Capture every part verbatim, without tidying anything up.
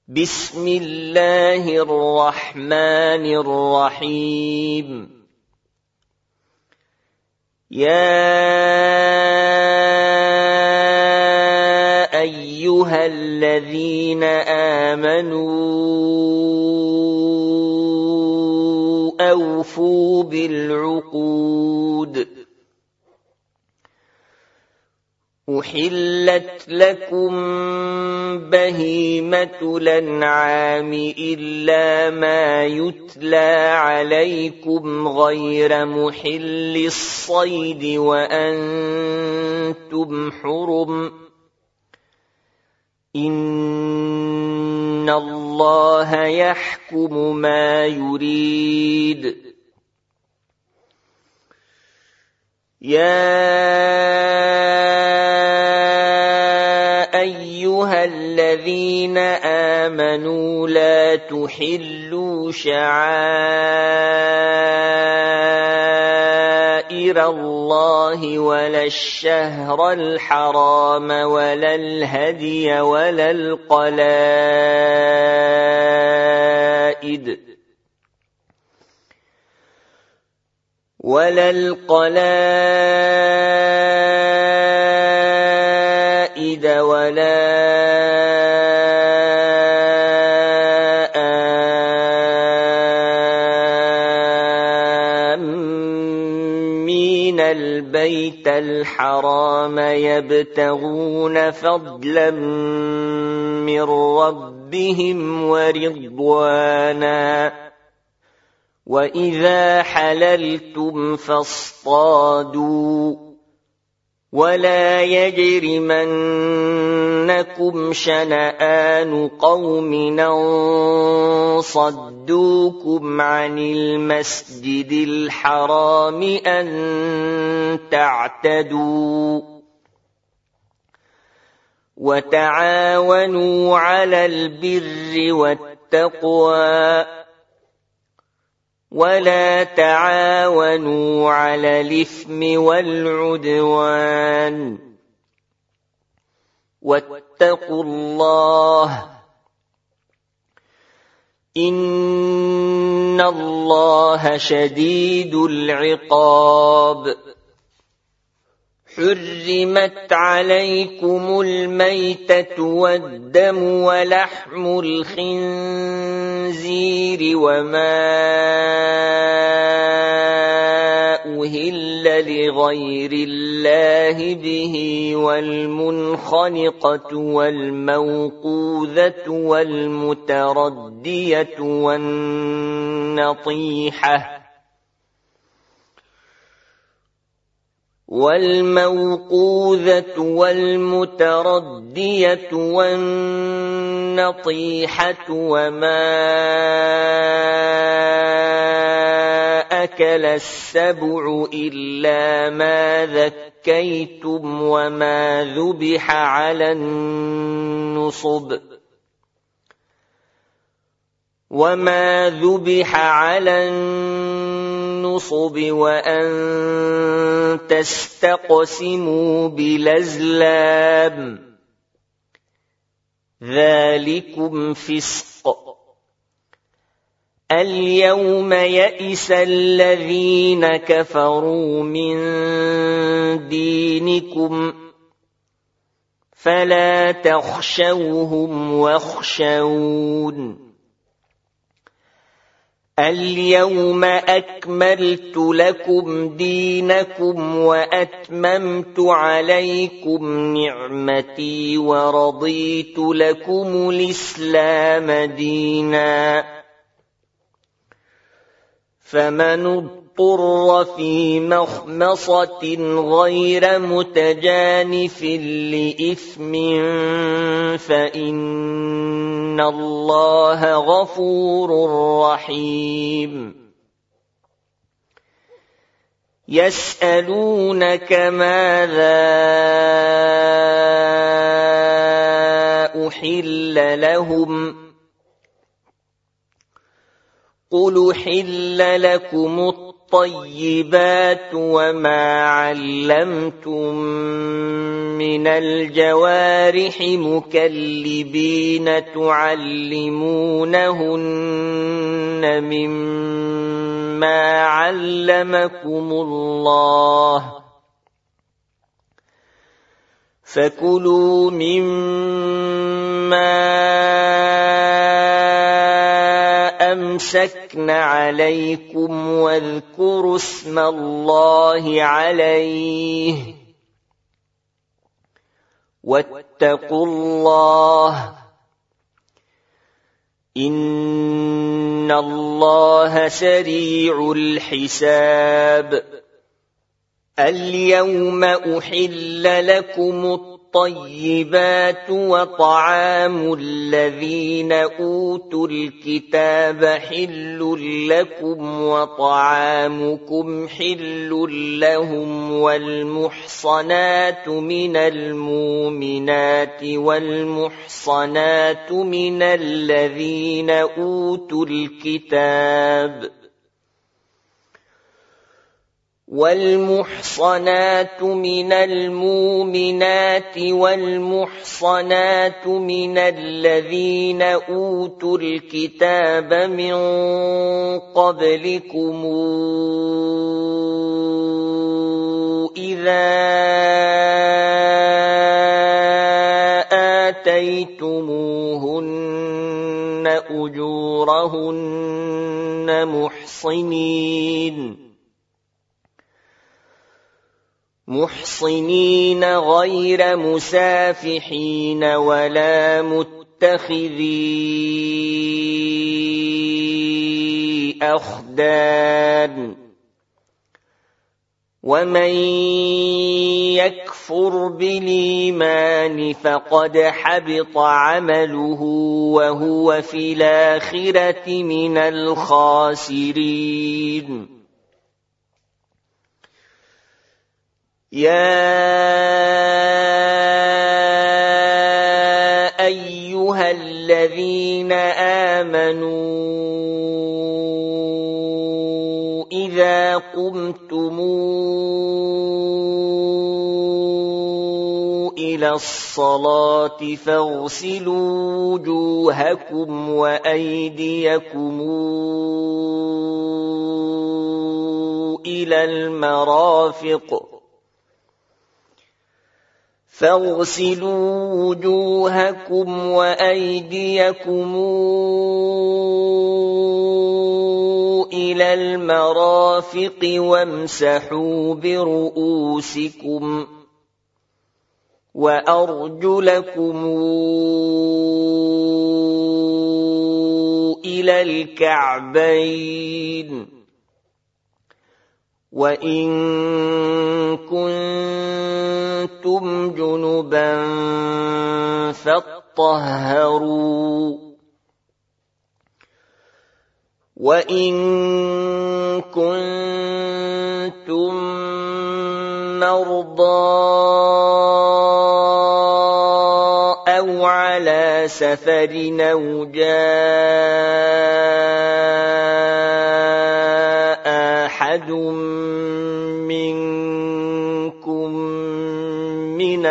بسم الله الرحمن الرحيم يا أيها الذين آمنوا أوفوا بالعقود أحلت لكم بهيمة الأنعام إلا ما يتلى عليكم غير محل الصيد وأنتم حرم إن الله يحكم ما يريد يا أيها الذين آمنوا لا تحلوا شعائر الله ولا الشهر الحرام ولا الهدي ولا القلائد ولا القلائد ولا آمين البيت الحرام يبتغون فضلا من ربهم ورضوانا وإذا حللتم فاصطادوا ولا يجرمنكم شنآن قوم أن صدوكم عن المسجد الحرام أن تعتدوا وتعاونوا على البر والتقوى ولا تعاونوا على الإثم والعدوان واتقوا الله إن الله شديد العقاب حرمت عليكم الميتة والدم ولحم الخنزير وما أهل لغير الله به والمنخنقة والموقوذة والمتردية والنطيحة والموقوذة والمتردية والنطيحة وما أكل السبع إلا ما ذكيتم وما ذبح على النصب وما ذبح على النصب وأن تستقسموا بالأزلام ذلكم فسق اليوم يئس الذين كفروا من دينكم فلا تخشوهم واخشون اليوم أكملت لكم دينكم وأتممت عليكم نعمتي ورضيت لكم الإسلام دينا فمن اضطر في مخمصة غير متجانف لإثم فإن الله غفور رحيم يسألونك ماذا أحل لهم قل أحل لكم الطيبات وما علمتم من الجوارح مكلبين تعلمونهن مما علمكم الله فكلوا مما أمسكن عليكم واذكروا اسم الله عليه واتقوا الله إن الله سريع الحساب اليوم أحل لكم الطيبات وطعام الذين أوتوا الكتاب حل لكم وطعامكم حل لهم والمحصنات من المؤمنات والمحصنات من الذين أوتوا الكتاب والمحصنات من المؤمنات والمحصنات من الذين أوتوا الكتاب من قبلكم إذا آتيتموهن أجورهن محصنين محصنين غير مسافحين ولا متخذي أخدان ومن يكفر بالإيمان فقد حبط عمله وهو في الآخرة من الخاسرين يا أيها الذين آمنوا إذا قمتم إلى الصلاة فاغسلوا وجوهكم وأيديكم إلى المرافق فاغسلوا وجوهكم وأيديكم إلى المرافق وامسحوا برؤوسكم وأرجلكم إلى الكعبين وإن كنتم جنبا فاطهروا وإن كنتم مرضى أو على سفر أو جاء أحد منكم من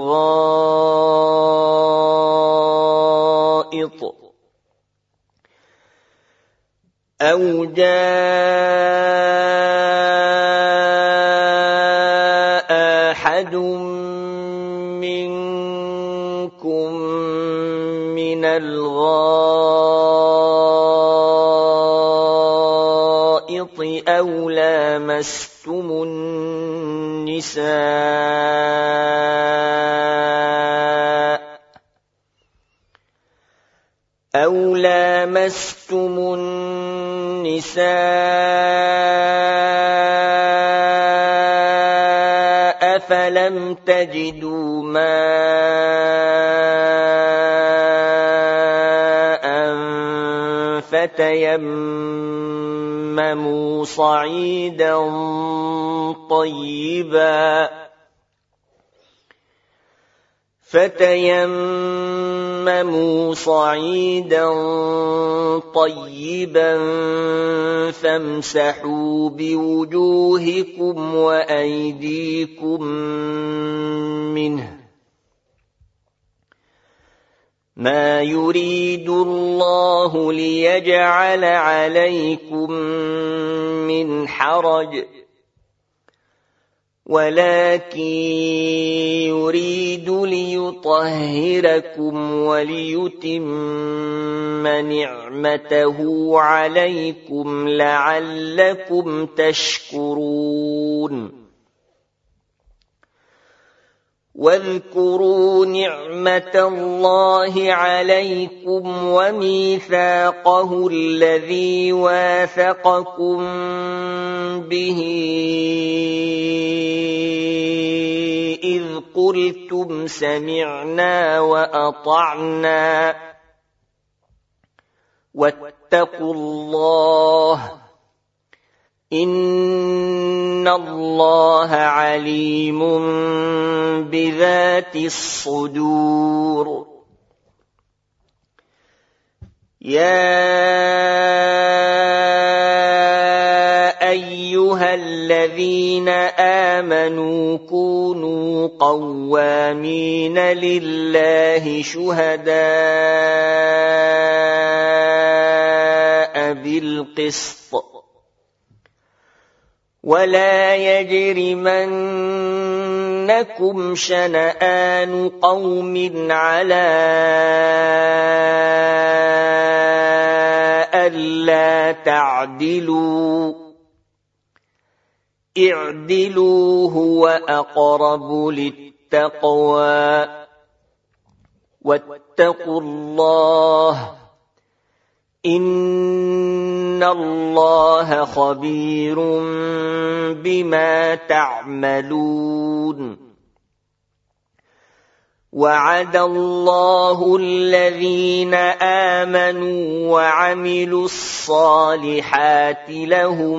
الغائط أو جاء أحد منكم من الغائط أو لامستم النساء أو لامستم النساء فلم تجدوا ماء فتيمموا صعيدا طيبا فتيمموا تيمموا صعيدا طيبا فامسحوا بوجوهكم وأيديكم منه ما يريد الله ليجعل عليكم من حرج ولكن يريد ليطهركم وليتم نعمته عليكم لعلكم تشكرون واذكروا نعمة الله عليكم وميثاقه الذي واثقكم به إذ قلتم سمعنا وأطعنا واتقوا الله إن الله عليم بذات الصدور يا أيها الذين آمنوا كونوا قوامين لله شهداء بالقسط ولا يجرمنكم شنآن قوم على ألا تعدلوا اعدلوا هو أقرب للتقوى واتقوا الله إن الله خبير بما تعملون وعد الله الذين آمنوا وعملوا الصالحات لهم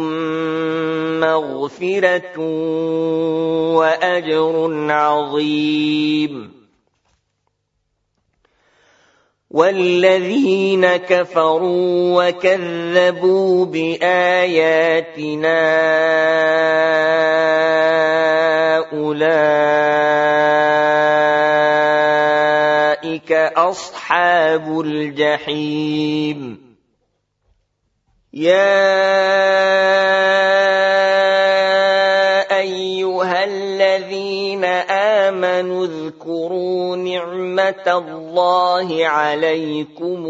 مغفرة وأجر عظيم والذين كفروا وكذبوا بآياتنا أولئك أصحاب الجحيم يا أيها الذين آمنوا اذكروا نعمة الله عليكم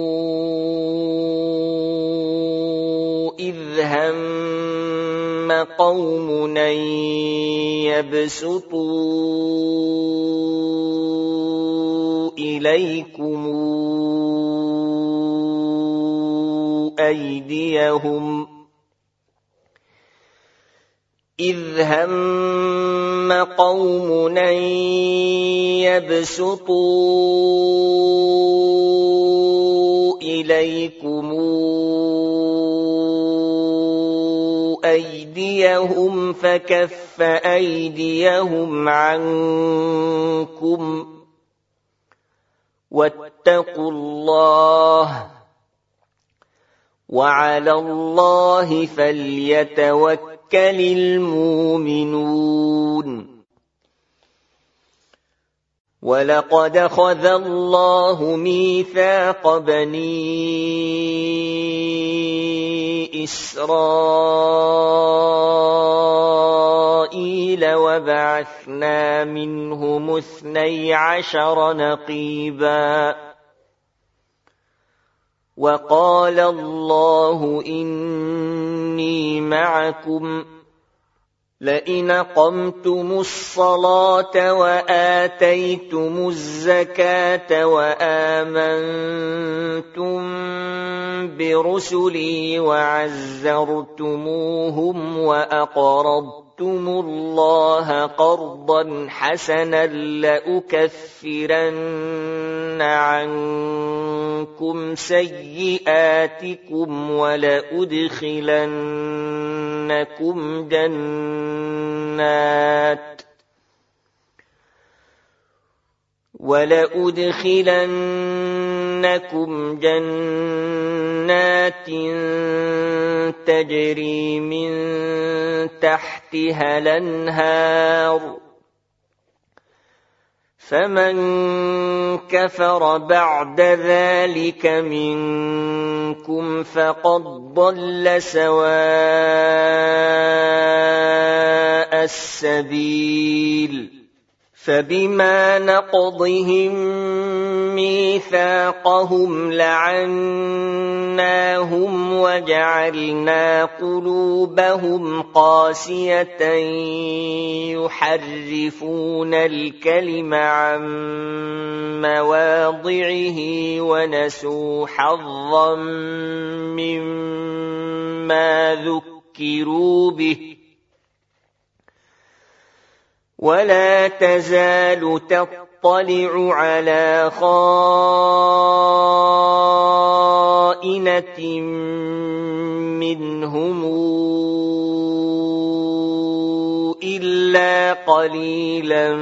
إذ هم قوم أن يبسطوا إليكم أيديهم إذ هم قوم أن يبسطوا إليكم أيديهم فكف أيديهم عنكم واتقوا الله وعلى الله فليتوكل المؤمنون ولقد أخذ الله ميثاق بني إسرائيل وبعثنا منهم اثني عشر نقيبا وقال الله إني معكم لئن أقمتم الصلاة وآتيتم الزكاة وآمنتم برسلي وعزرتموهم وأقرضتم الله قرضا حسنا لأكفرن عنكم سيئاتكم ولأدخلنكم جنات وَلَأُدْخِلَنَّكُمْ جَنَّاتٍ تَجْرِي مِن تَحْتِهَا الْأَنْهَارُ فَمَن كَفَرَ بَعْدَ ذَلِكَ مِنكُمْ فَقَدْ ضَلَّ سَوَاءَ السَّبِيلِ فَبِمَا نَقْضِهِم مِّيثَاقَهُمْ لَعَنَّاهُمْ وَجَعَلْنَا قُلُوبَهُمْ قَاسِيَةً يُحَرِّفُونَ الْكَلِمَ عَن مَّوَاضِعِهِ وَنَسُوا حَظًّا مِّمَّا ذُكِّرُوا بِهِ وَلَا تَزَالُ تَطَّلِعُ عَلَىٰ خَائِنَةٍ مِّنْهُمْ إِلَّا قَلِيلًا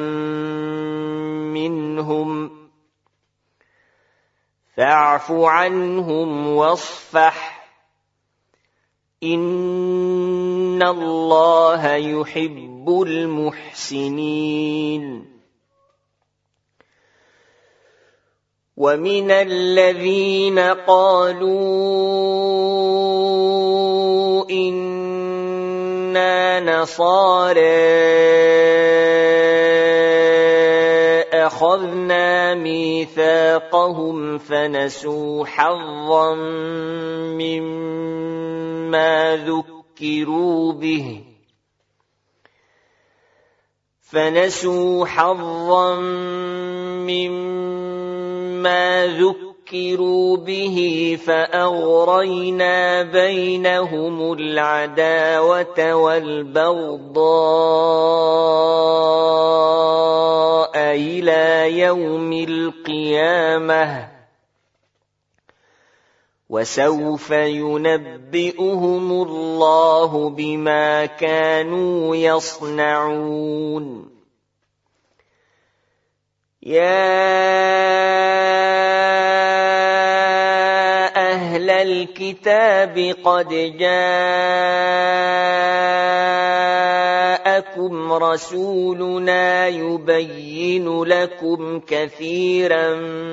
مِّنْهُمْ فَاعْفُ عَنْهُمْ وَاصْفَحْ إِنَّ اللَّهَ يُحِبُّ الْمُحْسِنِينَ وَمِنَ الَّذِينَ قَالُوا إِنَّا نَصَارَىٰ أَخَذْنَا مِيثَاقَهُمْ فَنَسُوا حَظًّا مِّمَّا ذُكِّرُوا بِهِ فَنَسُوا حَظًّا مِّمَّا ذُكِّرُوا بِهِ فَأَغْرَيْنَا بَيْنَهُمُ الْعَدَاوَةَ وَالْبَغْضَاءَ إِلَىٰ يَوْمِ الْقِيَامَةِ وَسَوْفَ يُنَبِّئُهُمُ اللَّهُ بِمَا كَانُوا يَصْنَعُونَ يَا أَهْلَ الْكِتَابِ قَدْ جَاءَكُمْ رَسُولُنَا يُبَيِّنُ لَكُمْ كَثِيرًا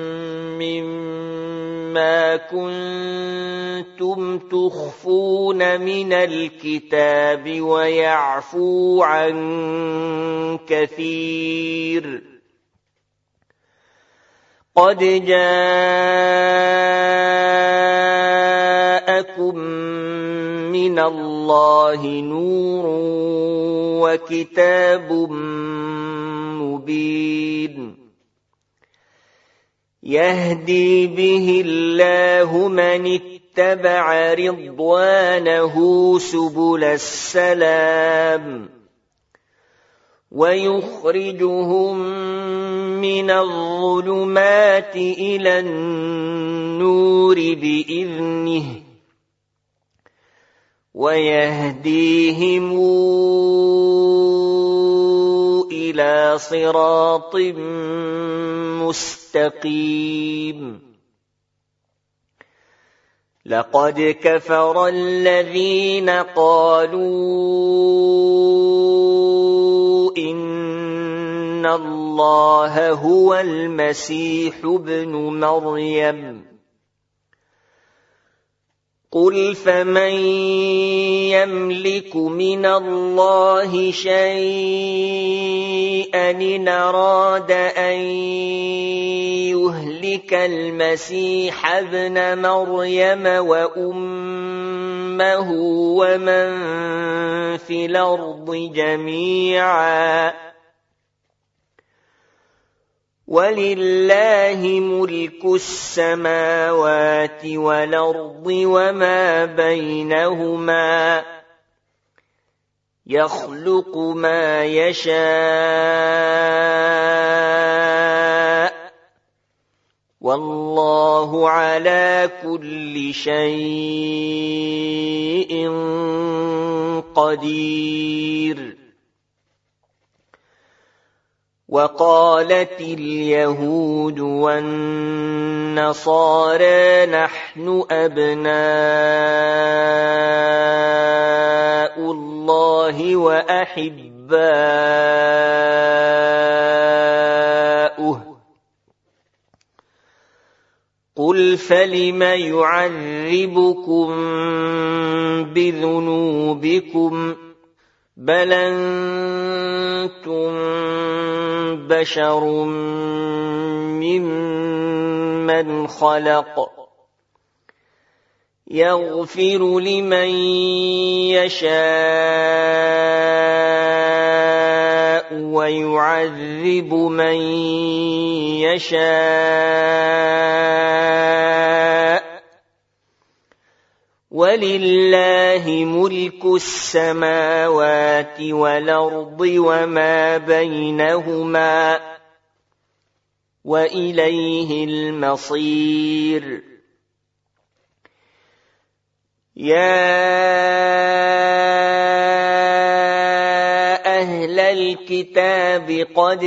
مِّمَّا كُنتُمْ تُخْفُونَ مِنَ الْكِتَابِ وَيَعْفُو عَن كَثِيرٍ قَدْ جَاءَكُم مِّنَ اللَّهِ نُورٌ وَكِتَابٌ مُّبِينٌ يَهْدِي بِهِ اللَّهُ مَنِ اتَّبَعَ رِضْوَانَهُ سُبُلَ السَّلَامِ وَيُخْرِجُهُم مِّنَ الظُّلُمَاتِ إِلَى النُّورِ بِإِذْنِهِ وَيَهْدِيهِمْ إِلَىٰ صِرَاطٍ مُّسْتَقِيمٍ لَقَدْ كَفَرَ الَّذِينَ قَالُوا إِنَّ اللَّهَ هُوَ الْمَسِيحُ ابْنُ مَرْيَمَ قُلْ فَمَن يَمْلِكُ مِنَ اللَّهِ شَيْئًا إِنْ أَرَادَ أَن يُهْلِكَ الْمَسِيحَ ابْنَ مَرْيَمَ وَأُمَّهُ وَمَن فِي الْأَرْضِ جَمِيعًا وَلِلَّهِ مُلْكُ السَّمَاوَاتِ وَالْأَرْضِ وَمَا بَيْنَهُمَا يَخْلُقُ مَا يَشَاءُ وَاللَّهُ عَلَى كُلِّ شَيْءٍ قَدِيرٌ وقالت اليهود والنصارى نحن أبناء الله وأحباؤه قل فلم يعذبكم بذنوبكم بل أنتم بشر ممن خلق يغفر لمن يشاء ويعذب من يشاء ولله ملك السماوات والأرض وما بينهما وإليه المصير يا أهل الكتاب قد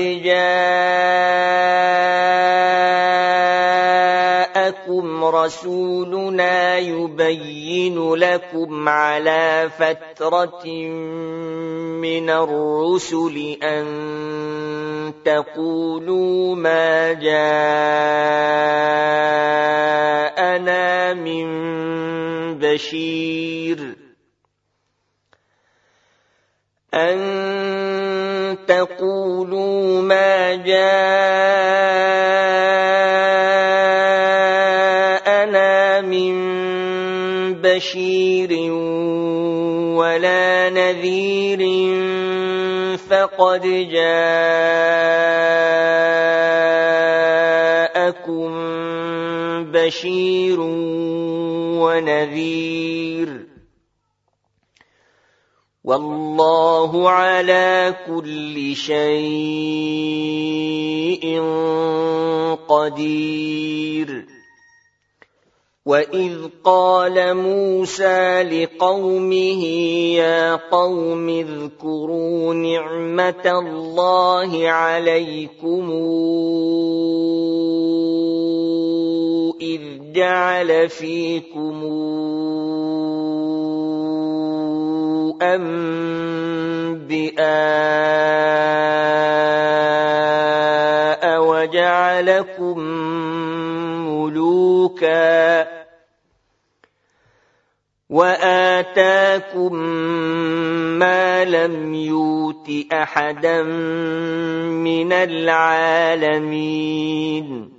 جاءكم رسولنا يبين لكم على فترة من الرسل أن تقولوا ما جاءنا من بشير أن تقولوا ما جاءنا من بشير ولا نذير فقد جاءكم بشير ونذير والله على كل شيء قدير وإذ قال موسى لقومه يا قوم اذكروا نعمة الله عليكم إذ جعل فيكم أنبياء وجعلكم ملوكا وآتاكم ما لم يؤت أحدا من العالمين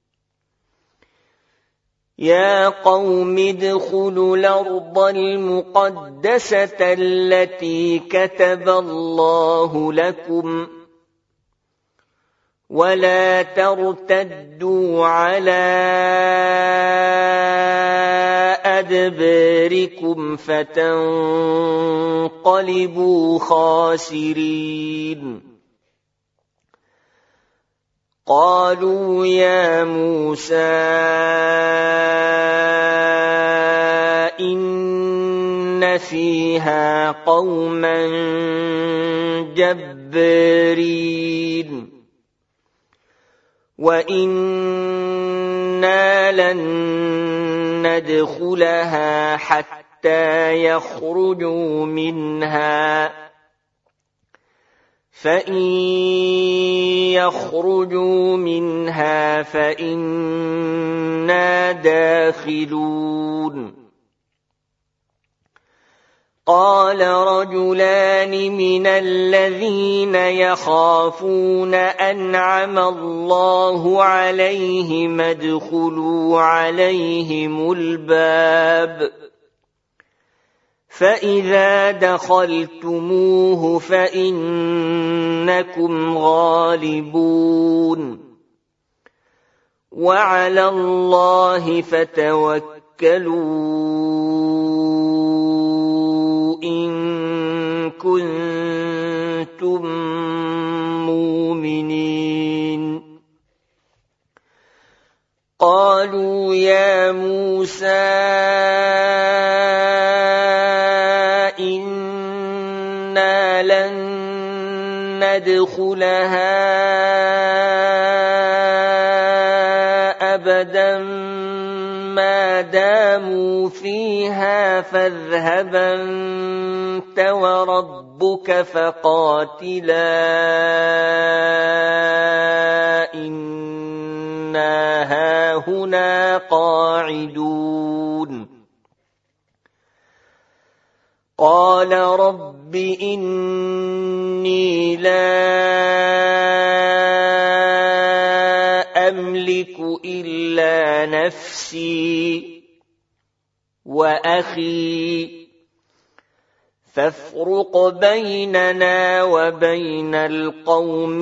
يا قوم ادخلوا الأرض المقدسة التي كتب الله لكم ولا ترتدوا على أدباركم فتنقلبوا خاسرين قالوا يا موسى إن فيها قوما جبارين وإنا لن ندخلها حتى يخرجوا منها فإن يخرجوا منها فإنا داخلون قال رجلان من الذين يخافون أنعم الله عليهم ادخلوا عليهم الباب فإذا دخلتموه فإنكم غالبون وعلى الله فتوكلوا إن كنتم مؤمنين قالوا يا موسى إنا لن يدخلها أبدا ما داموا فيها فاذهب أنت وربك فقاتلا إنا هاهنا قاعدون قال رب إني لا أملك إلا نفسي وأخي فافرق بيننا وبين القوم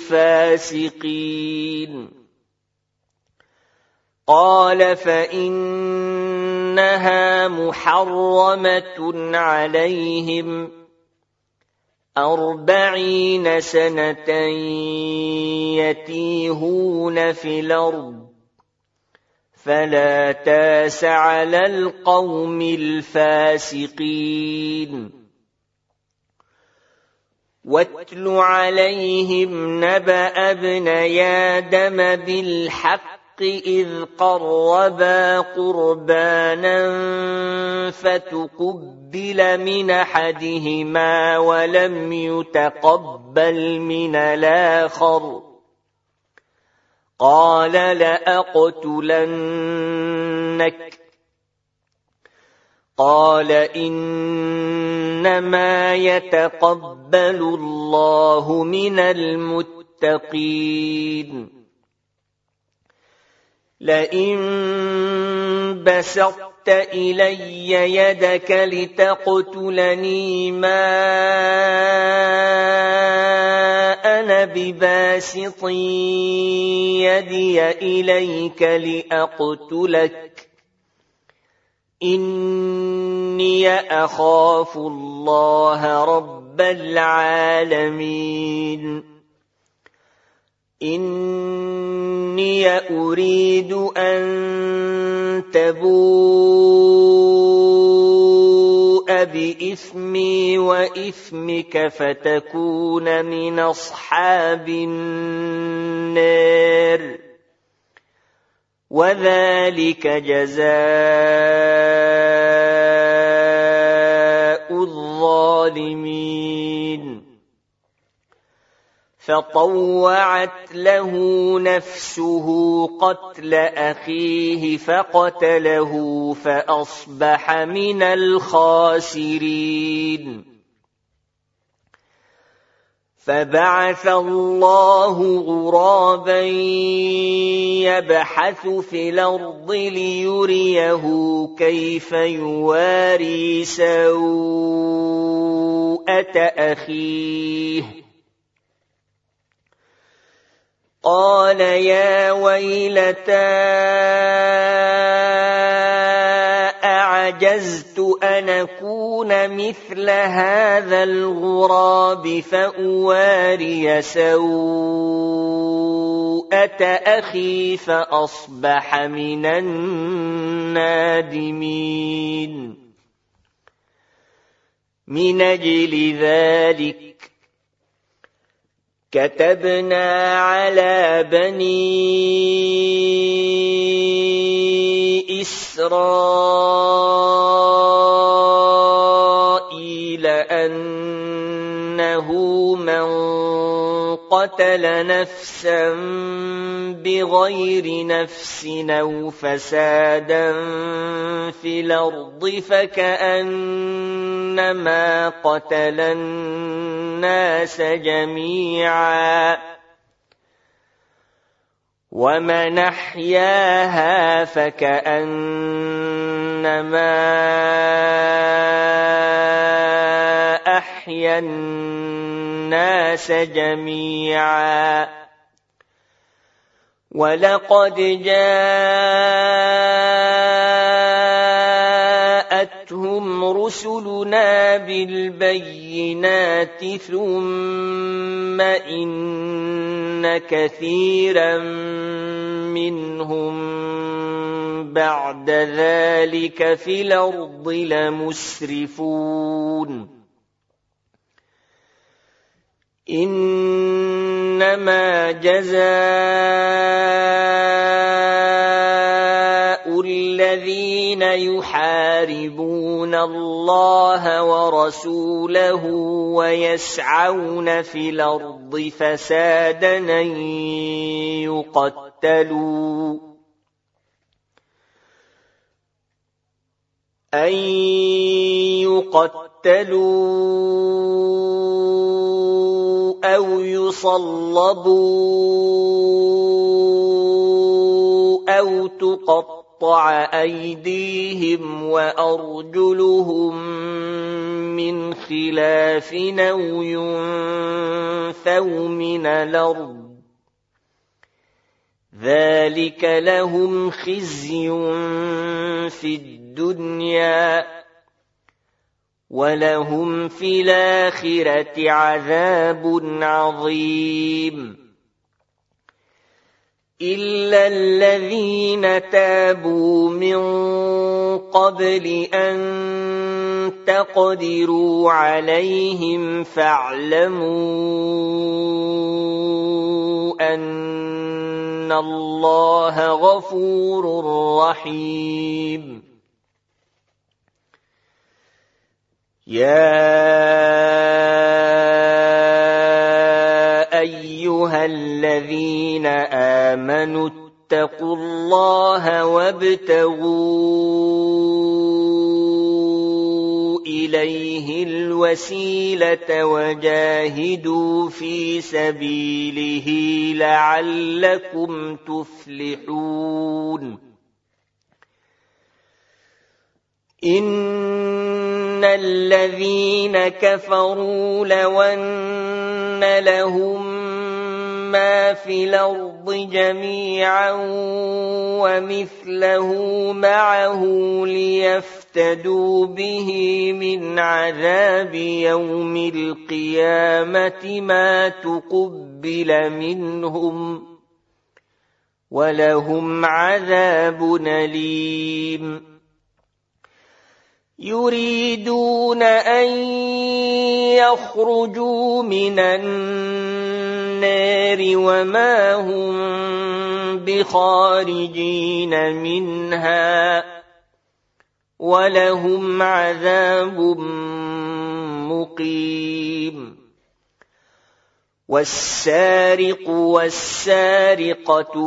الفاسقين قال فإنها محرمة عليهم أربعين سنة يتيهون في الأرض فلا تاس على القوم الفاسقين واتل عليهم نبأ ابني آدم بالحق إذ قربا قربانا فتقبل من أحدهما ولم يتقبل من الآخر قال لأقتلنك قال إنما يتقبل الله من المتقين لئن بسطت إلي يدك لتقتلني ما أنا بباسط يدي إليك لأقتلك إني أخاف الله رب العالمين إني أريد أن تبوء بإثمي وإثمك فتكون من أصحاب النار وذلك جزاء الظالمين فطوعت له نفسه قتل أخيه فقتله فأصبح من الخاسرين فبعث الله غرابا يبحث في الأرض ليريه كيف يواري سوءة أخيه قال يا ويلتى أعجزت أن أكون مثل هذا الغراب فأواري سوءة أخي فأصبح من النادمين من أجل ذلك كتبنا على بني إسرائيل أنه من قتل نفسا بغير نفس أو فسادا في الأرض فكأنما قتل الناس جميعا ومن أحياها فكأنما أحيا الناس جميعا ولقد جاءتهم رسلنا بالبينات ثم إن كثيرا منهم بعد ذلك في الأرض لمسرفون إنما جزاء الذين يحاربون الله ورسوله ويسعون في الأرض فسادا أن يقتلوا أن يقتلوا أو يصلبوا أو تقطع أيديهم وأرجلهم من خلاف أو ينفوا من الأرض ذلك لهم خزي في الدنيا ولهم في الآخرة عذاب عظيم إلا الذين تابوا من قبل أن تقدروا عليهم فاعلموا أن الله غفور رحيم يا أيها الذين آمنوا اتقوا الله وابتغوا إليه الوسيلة وجاهدوا في سبيله لعلكم تفلحون إن الذين كفروا لو أن لهم ما في الأرض جميعا ومثله معه ليفتدوا به من عذاب يوم القيامة ما تقبل منهم ولهم عذاب أليم يريدون أن يخرجوا من النار وما هم بخارجين منها ولهم عذاب مقيم والسارق والسارقة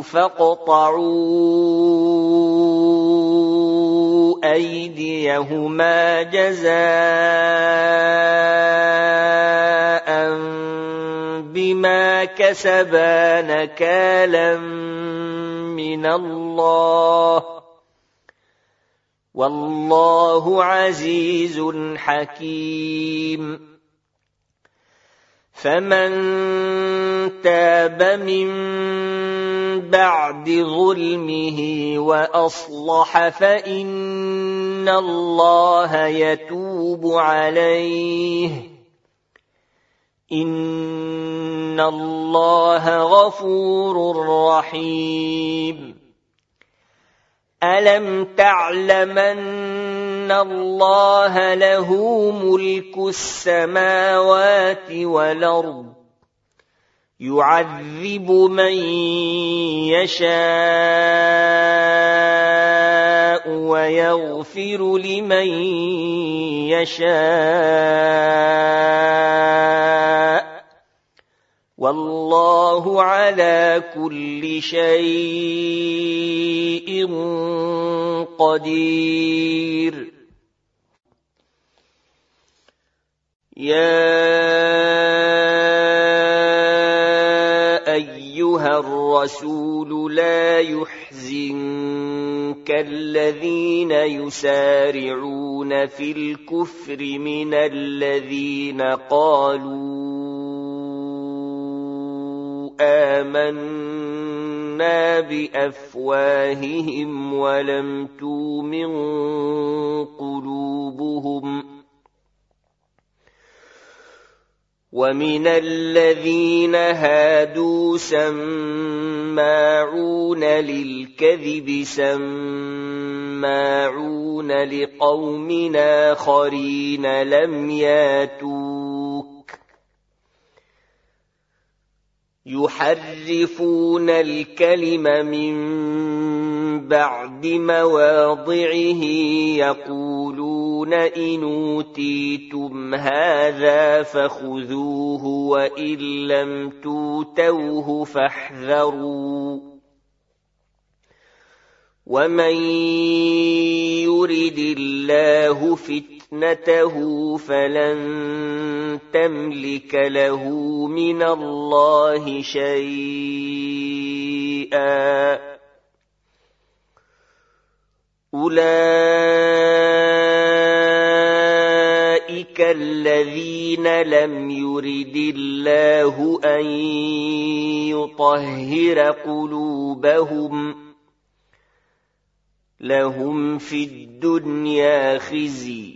فاقطعوا أيديهما جزاء بما كسبا نكالا من الله والله عزيز حكيم فمن تاب من بعد ظلمه وأصلح فإن الله يتوب عليه إن الله غفور رحيم ألم تعلم أن الله له ملك السماوات والأرض يعذب من يشاء ويغفر لمن يشاء والله على كل شيء قدير يا أيها الرسول لا يحزنك الذين يسارعون في الكفر من الذين قالوا آمنا بأفواههم ولم تؤمن قلوبهم ومن الذين هادوا سماعون للكذب سماعون لقوم آخرين لم ياتوك يحرفون الكلم من بعد مواضعه يقولون إن أوتيتم هذا فخذوه وإن لم توتوه فاحذروا ومن يرد الله فتنته فلن تملك له من الله شيئا أولئك الذين لم يرد الله أن يطهر قلوبهم لهم في الدنيا خزي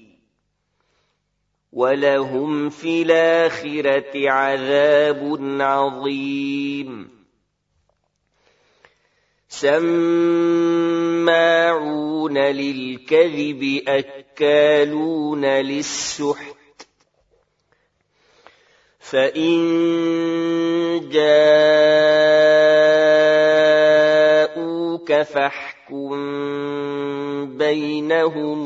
ولهم في الآخرة عذاب عظيم سماعون للكذب أكالون للسحت فإن جاءوك فاحكم بينهم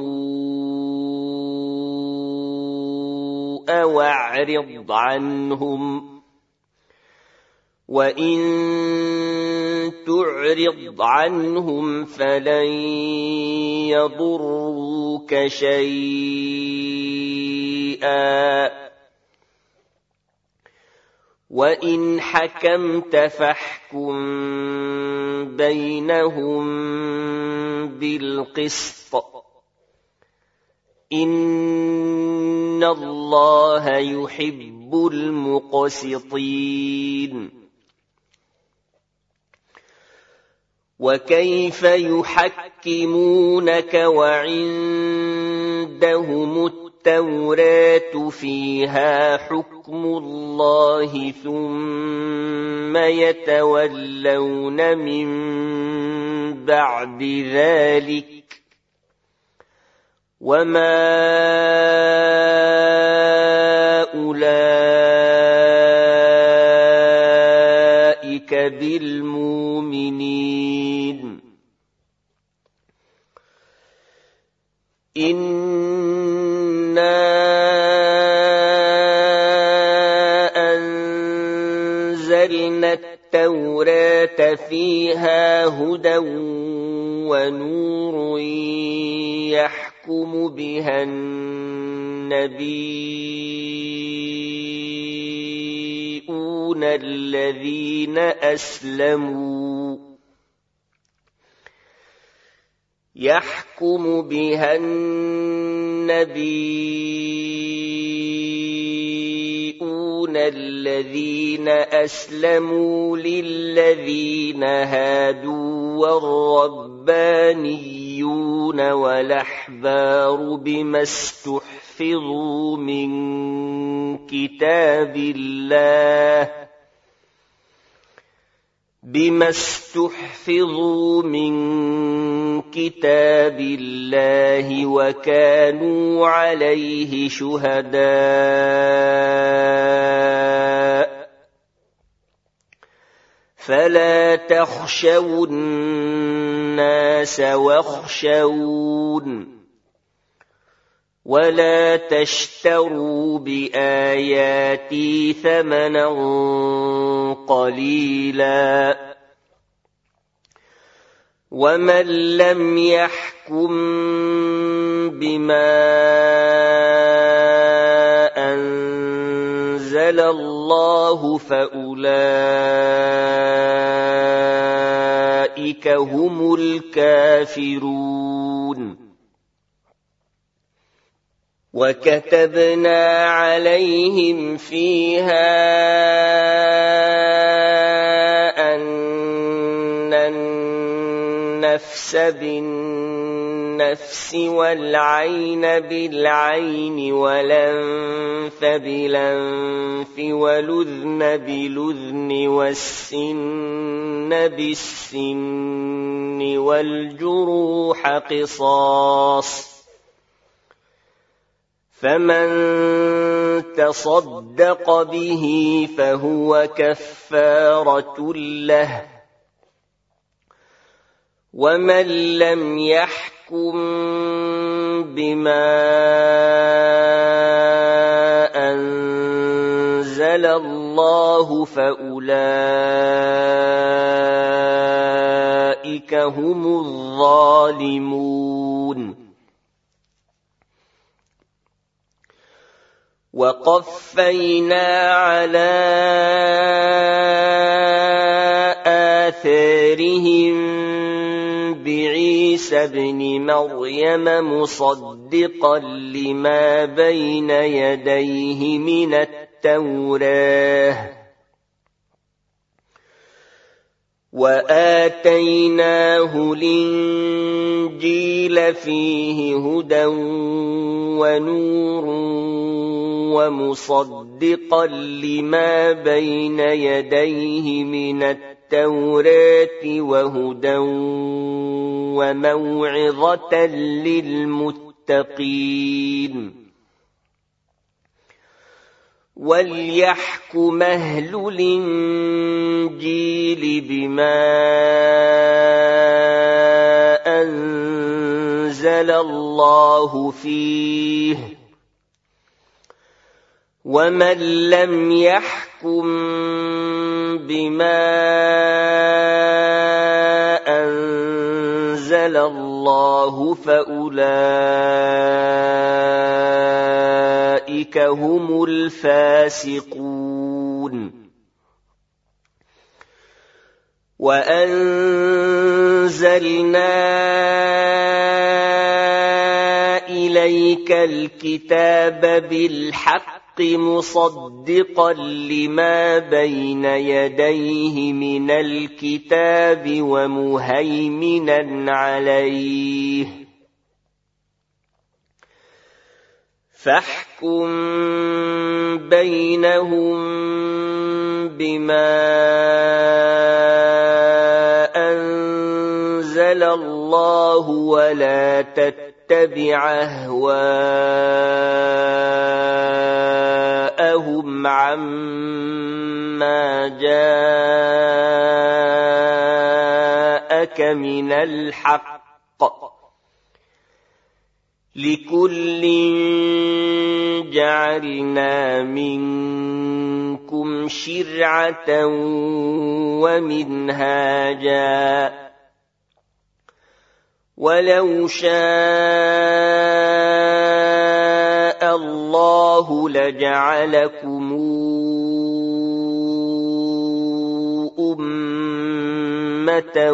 أو أعرض عنهم وإن تعرض عنهم فلن يضروك شيئا وإن حكمت فاحكم بينهم بالقسط إن الله يحب المقسطين وكيف يحكمونك وعندهم التوراة فيها حكم الله ثم يتولون من بعد ذلك وما أولئك بالمؤمنين إنا أنزلنا التوراة فيها هدى ونور يحكم بها النبيون الذين أسلموا يحكم بها النبيون الذين أسلموا للذين هادوا والربانيون والأحبار بما استحفظوا من كتاب الله بما استحفظوا من كتاب الله وكانوا عليه شهداء فلا تخشوا الناس واخشون ولا تشتروا بآياتي ثمنا قليلا ومن لم يحكم بما أنزل الله فأولئك هم الكافرون وكتبنا عليهم فيها أن النفس بالنفس والعين بالعين والأنف بالأنف والأذن بالأذن والسن بالسن والجروح قصاص فمن تصدق به فهو كفارة له ومن لم يحكم بما أنزل الله فأولئك هم الظالمون وقفينا على آثارهم بعيسى ابن مريم مصدقا لما بين يديه من التوراة وآتيناه الإنجيل فيه هدى ونور ومصدقا لما بين يديه من التوراة وهدى وموعظة للمتقين وليحكم أهل الإنجيل بما أنزل الله فيه ومن لم يحكم بما أنزل الله فأولئك هم الفاسقون وأنزلنا إليك الكتاب بالحق مصدقا لما بين يديه من الكتاب ومهيمنا عليه فاحكم بينهم بما أنزل الله ولا تتبع أهواءهم عما جاءك من الحق لكل جعلنا منكم شرعة ومنهاجا ولو شاء الله لجعلكم أمة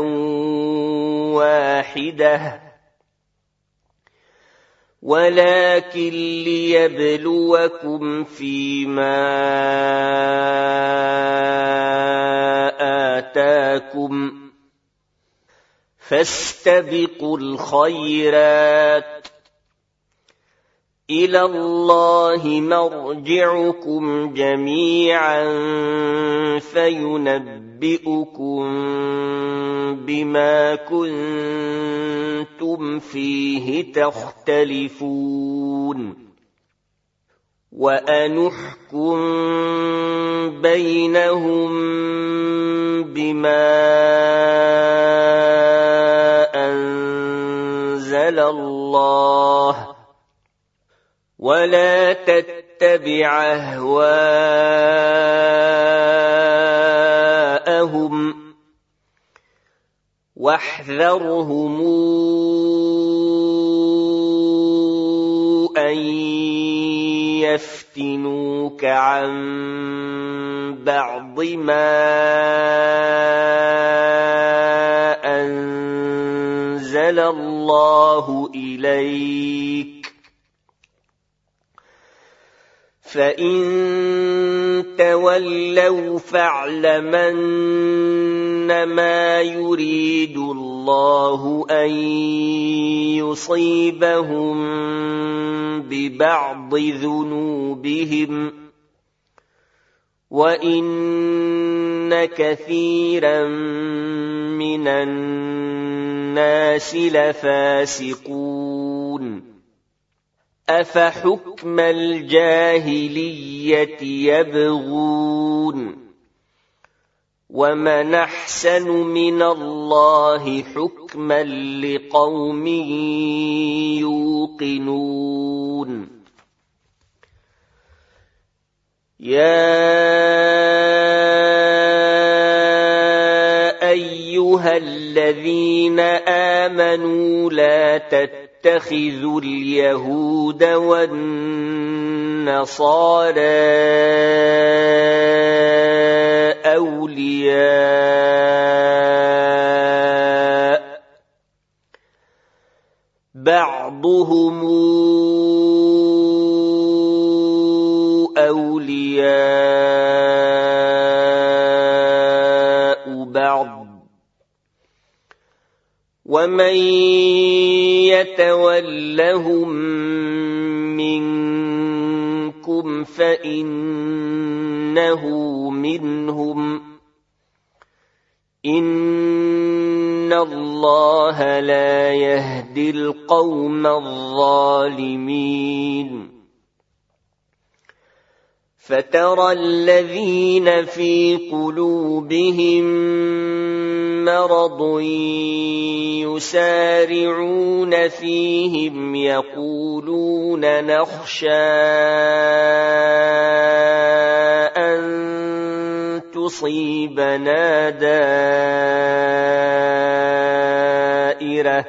واحدة ولكن ليبلوكم فيما آتاكم فاستبقوا الخيرات إلى الله مرجعكم جميعا فينبئكم بما كنتم فيه تختلفون وأنحكم بينهم بما أنزل الله ولا تتبع أهواءهم واحذرهم أن يفتنوك عن بعض ما أنزل الله إليك فإن تولوا فاعلم أنما يريد الله أن يصيبهم ببعض ذنوبهم وإن كثيرا من الناس لفاسقون أفحكم الجاهلية يبغون ومن أحسن من الله حكما لقوم يوقنون يا أيها الذين آمنوا لا تتخذوا اليهود والنصارى أولياء بعضهم أولياء بعض ومن يتولهم منكم فإنه منهم إن الله لا يهدي القوم الظالمين فترى الذين في قلوبهم مرض يسارعون فيهم يقولون نخشى أن تصيبنا دائرة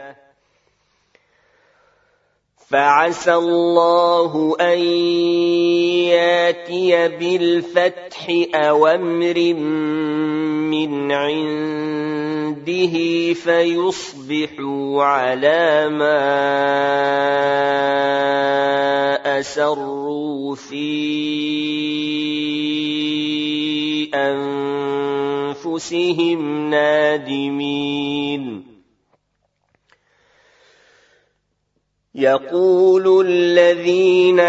فعسى الله أن ياتي بالفتح أو أمر من عنده فيصبحوا على ما أسروا في أنفسهم نادمين يقول الذين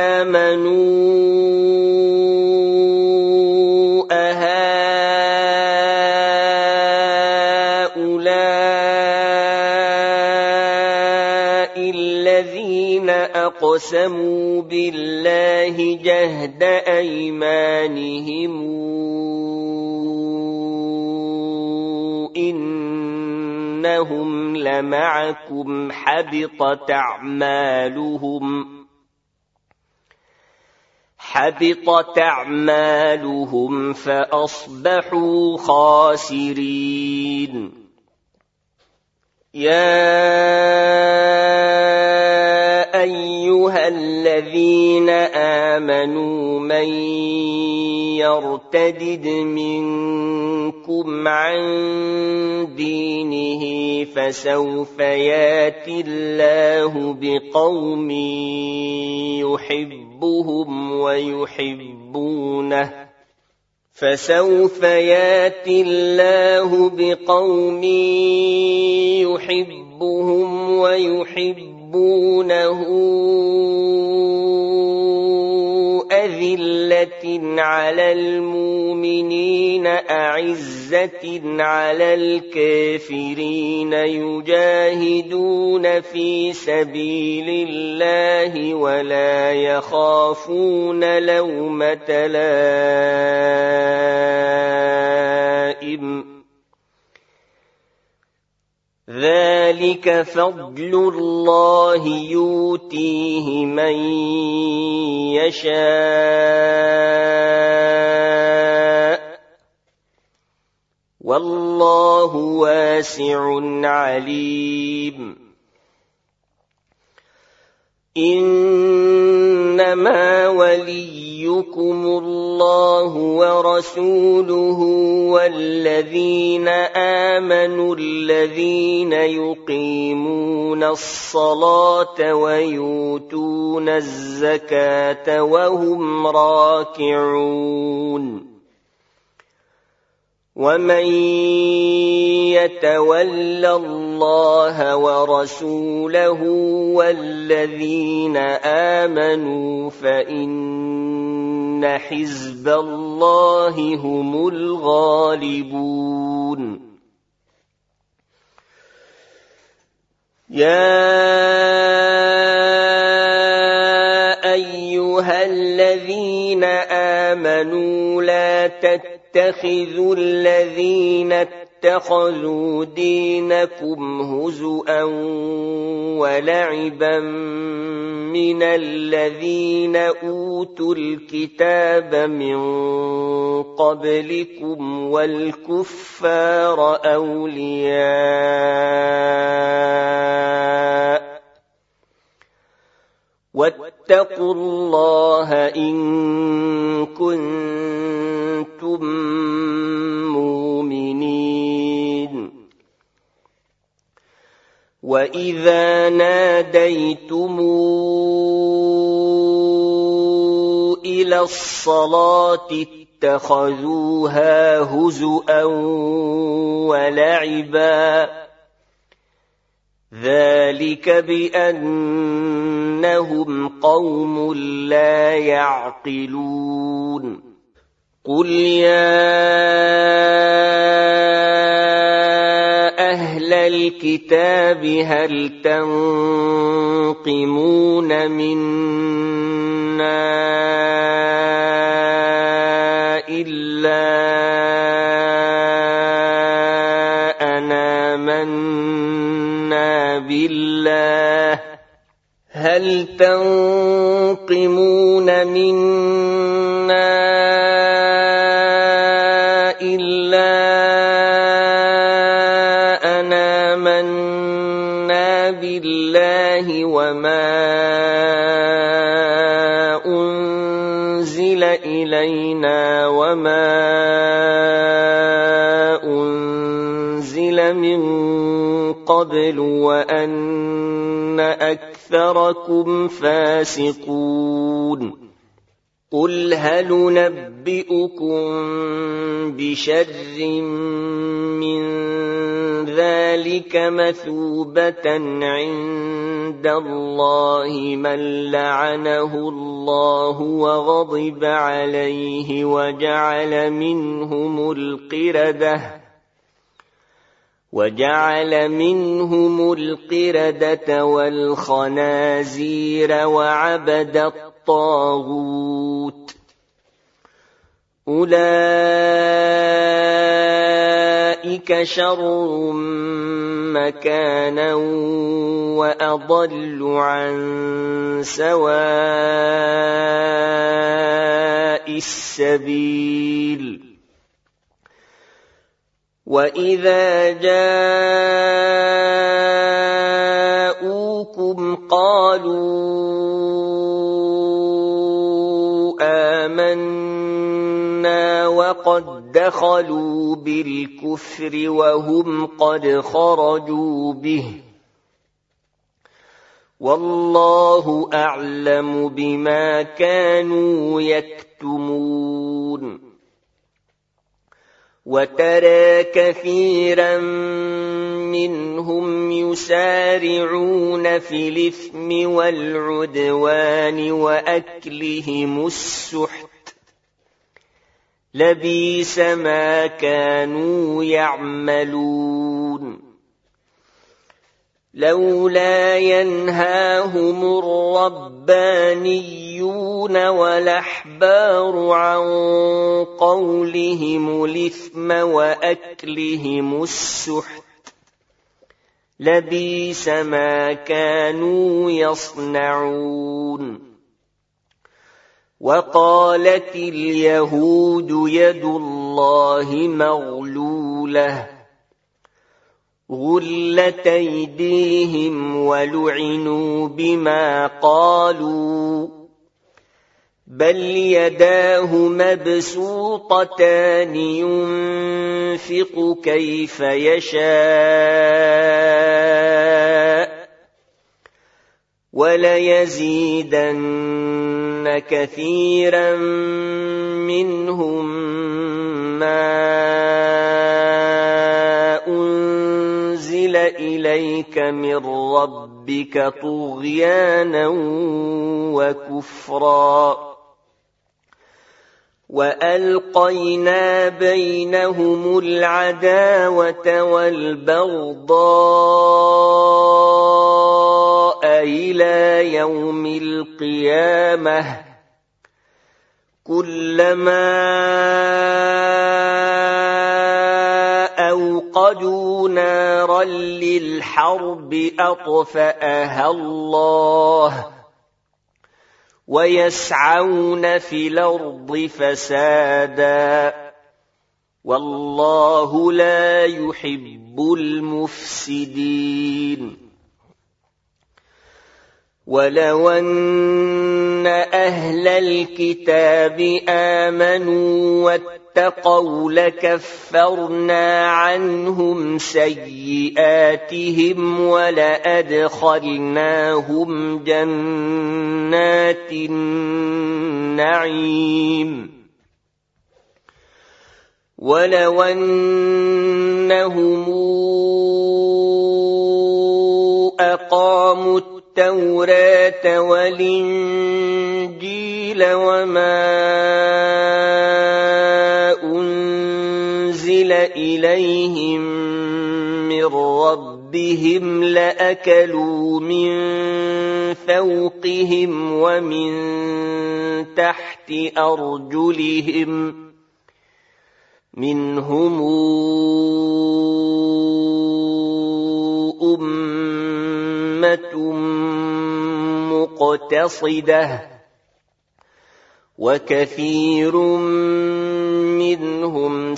آمنوا أهؤلاء الذين أقسموا بالله جهد أيمانهم إنهم لمعكم حبطت أعمالهم حبطت أعمالهم فأصبحوا خاسرين يا أيها الذين آمنوا من يرتدد منكم عن دينه فسوف ياتي الله بقوم يحبهم ويحبونه فسوف ياتي الله بقوم يحبهم ويحبونه أذلة على المؤمنين أعزة على الكافرين يجاهدون في سبيل الله ولا يخافون لومة لائم ذلك فضل الله يؤتيه من يشاء والله واسع عليم إنما وليكم الله ورسوله والذين آمنوا الذين يقيمون الصلاة ويؤتون الزكاة وهم راكعون ومن يتول الله ورسوله والذين آمنوا فإن حزب الله هم الغالبون يا أيها الذين آمنوا لا تتخذوا الذين اتخذوا دينكم هزؤا ولعبا من الذين أوتوا الكتاب من قبلكم والكفار أولياء واتقوا الله إن كنتم مؤمنين. وإذا ناديتم إلى الصلاة اتخذوها هزؤا ولعبا ذلك بأنهم قوم لا يعقلون. قل يا أهل الكتاب هل تنقمون منا إلا أن آمنا بالله هل تنقمون منا إلا أن آمنا بالله وما أنزل إلينا وما أنزل من قبل وأن أكثركم فاسقون. قل هل ننبئكم بشر من ذلك مثوبة عند الله من لعنه الله وغضب عليه وجعل منهم القردة وجعل منهم القردة والخنازير وعبد الطاغوت أولئك شر مكانا وأضل عن سواء السبيل. وإذا جاءوكم قالوا آمنا وقد دخلوا بالكفر وهم قد خرجوا به والله أعلم بما كانوا يكتمون. وترى كثيرا منهم يسارعون في الإثم والعدوان وأكلهم السحت لبئس ما كانوا يعملون. لولا ينهاهم الربانيون والأحبار عن قولهم الإثم وأكلهم السحت لبئس ما كانوا يصنعون. وقالت اليهود يد الله مغلولة غلت أيديهم ولعنوا بما قالوا بل يداه مبسوطتان ينفق كيف يشاء وليزيدن كثيرا منهم ما أنزل إليك من ربك طغيانا وكفرا وألقينا بينهم العداوة والبغضاء إلى يوم القيامة كلما أوقدوا نارا للحرب أطفأها الله ويسعون في الأرض فسادا والله لا يحب المفسدين ولو أن أهل الكتاب آمنوا واتقوا لكفرنا عنهم سيئاتهم ولأدخلناهم جنات النعيم ولو أنهم أقاموا التوراة والإنجيل وما أنزل إليهم من ربهم لأكلوا من فوقهم ومن تحت أرجلهم منهم أمة مقتصدة وكثير منهم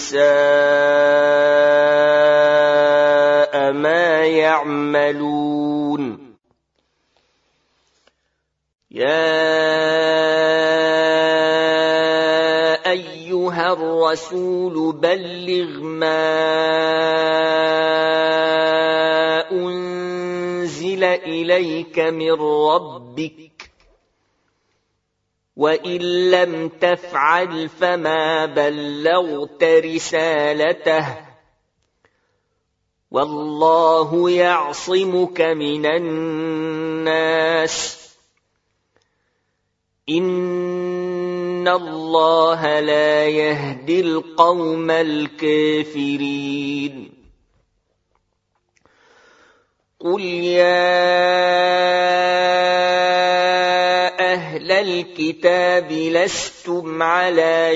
ساء ما يعملون يا أيها الرسول بلغ ما أنزل إليك من ربك وإن لم تفعل فما بلغت رسالته والله يعصمك من الناس إن الله لا يهدي القوم الكافرين قل يا أهل الكتاب لستم على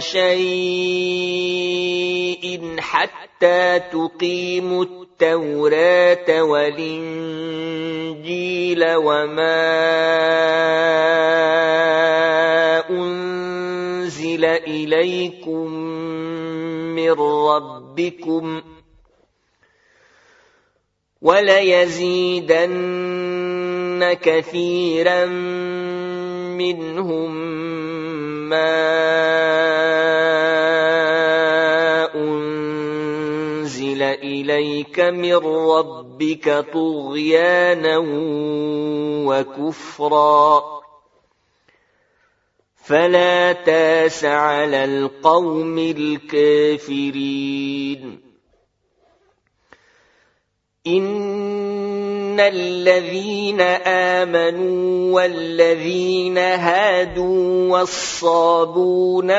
شيء حتى تقيموا التوراة والإنجيل وما أنزل إليكم من ربكم وليزيدن كثيرا منهم ما أنزل إليك من ربك طغيانا وكفرا فلا تاس على القوم الكافرين إن الذين آمنوا والذين هادوا والصابون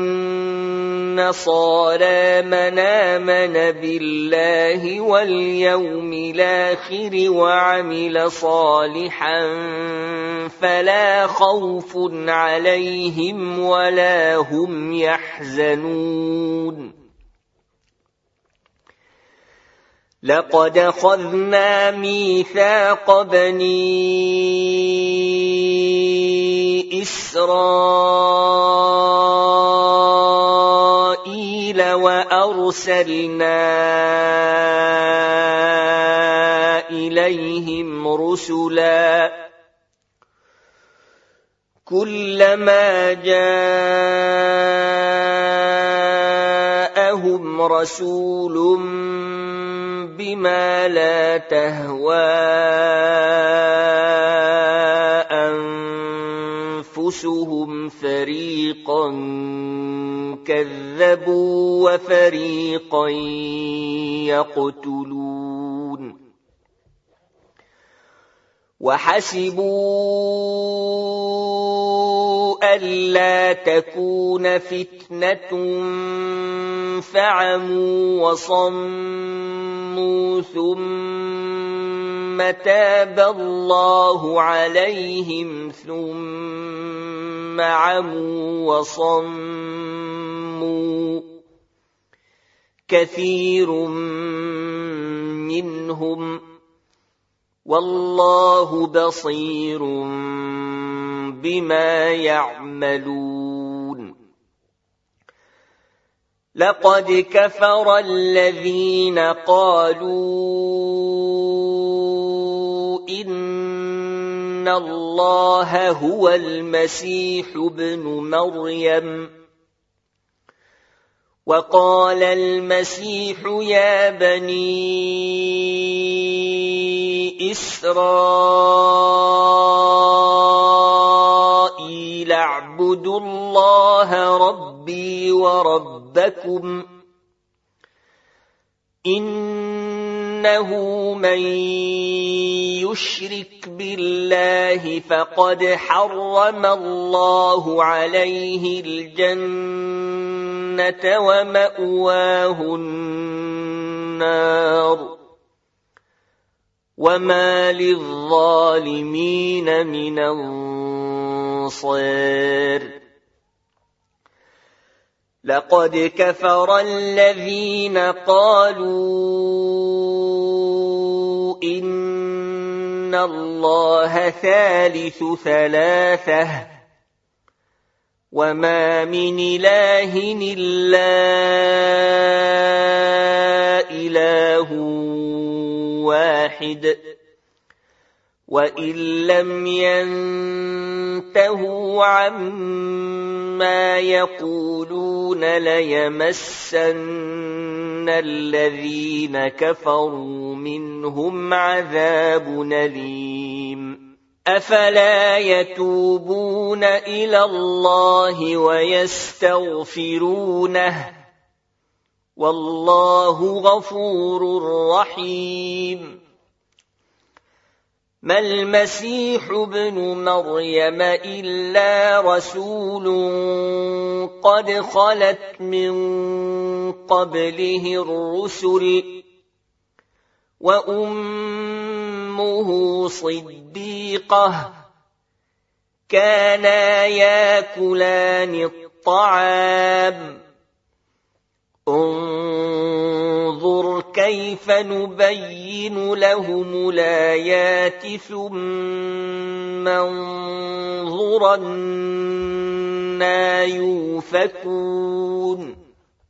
والنصارى من آمن بالله واليوم الآخر وعمل صالحا فلا خوف عليهم ولا هم يحزنون لقد أخذنا ميثاق بني إسرائيل وأرسلنا إليهم رسلا كلما جاءهم رسول بما لا تهوى أنفسهم فريقا كذبوا وفريقا يقتلون وحسبوا ألا تكون فتنة فعموا وصموا ثم تاب الله عليهم ثم عموا وصموا كثير منهم والله بصير بما يعملون لقد كفر الذين قالوا إن الله هو المسيح ابن مريم وقال المسيح يا بني إسرائيل اعبدوا الله ربي وربكم إنه من يشرك بالله فقد حرم الله عليه الجنة ومأواه النار وما للظالمين من أنصار لقد كفر الذين قالوا إن الله ثالث ثلاثة وما من إله إلا إله واحد وإن لم ينتهوا عما يقولون ليمسن الذين كفروا منهم عذاب أليم أفلا يتوبون إلى الله ويستغفرونه والله غفور رحيم ما المسيح ابن مريم إلا رسول قد خلت من قبله الرسل وأمه صديقة كانا ياكلان الطعام انظر كيف نبين لهم الآيات ثم انظر أنى يؤفكون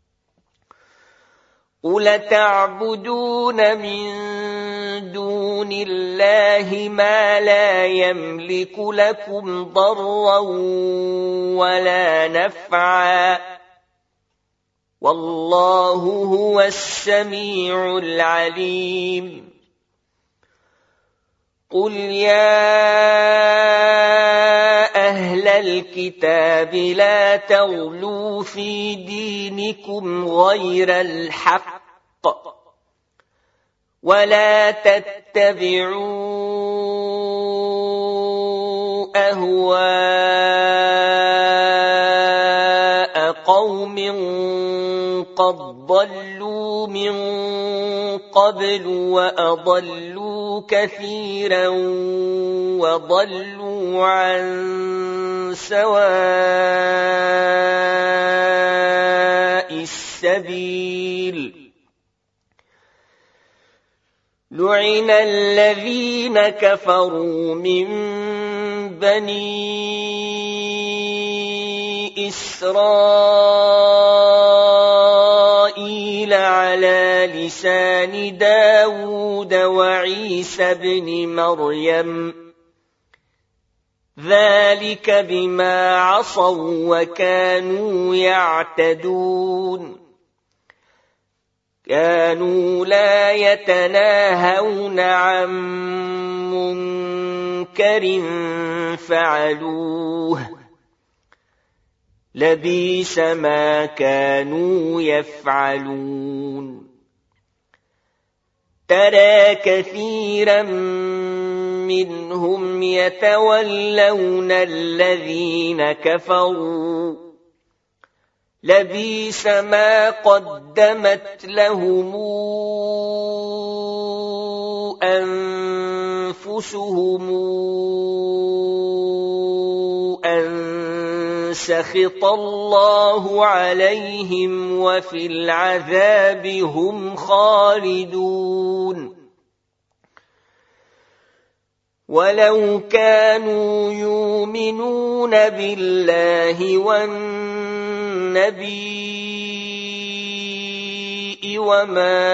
قل تعبدون من دون الله ما لا يملك لكم ضرا ولا نفعا والله هو السميع العليم قل يا أهل الكتاب لا تغلوا في دينكم غير الحق ولا تتبعوا أهواء قوم قد ضلوا من قبل وأضلوا كثيرا وضلوا عن سواء السبيل لعن الذين كفروا من بني إسرائيل على لسان داود وعيسى بن مريم ذلك بما عصوا وكانوا يعتدون كانوا لا يتناهون عن منكر فعلوه لبئس ما كانوا يفعلون ترى كثيرا منهم يتولون الذين كفروا لبئس ما قدمت لهم أنفسهم أن سخط الله عليهم وفي العذاب هم خالدون ولو كانوا يؤمنون بالله والنبي وما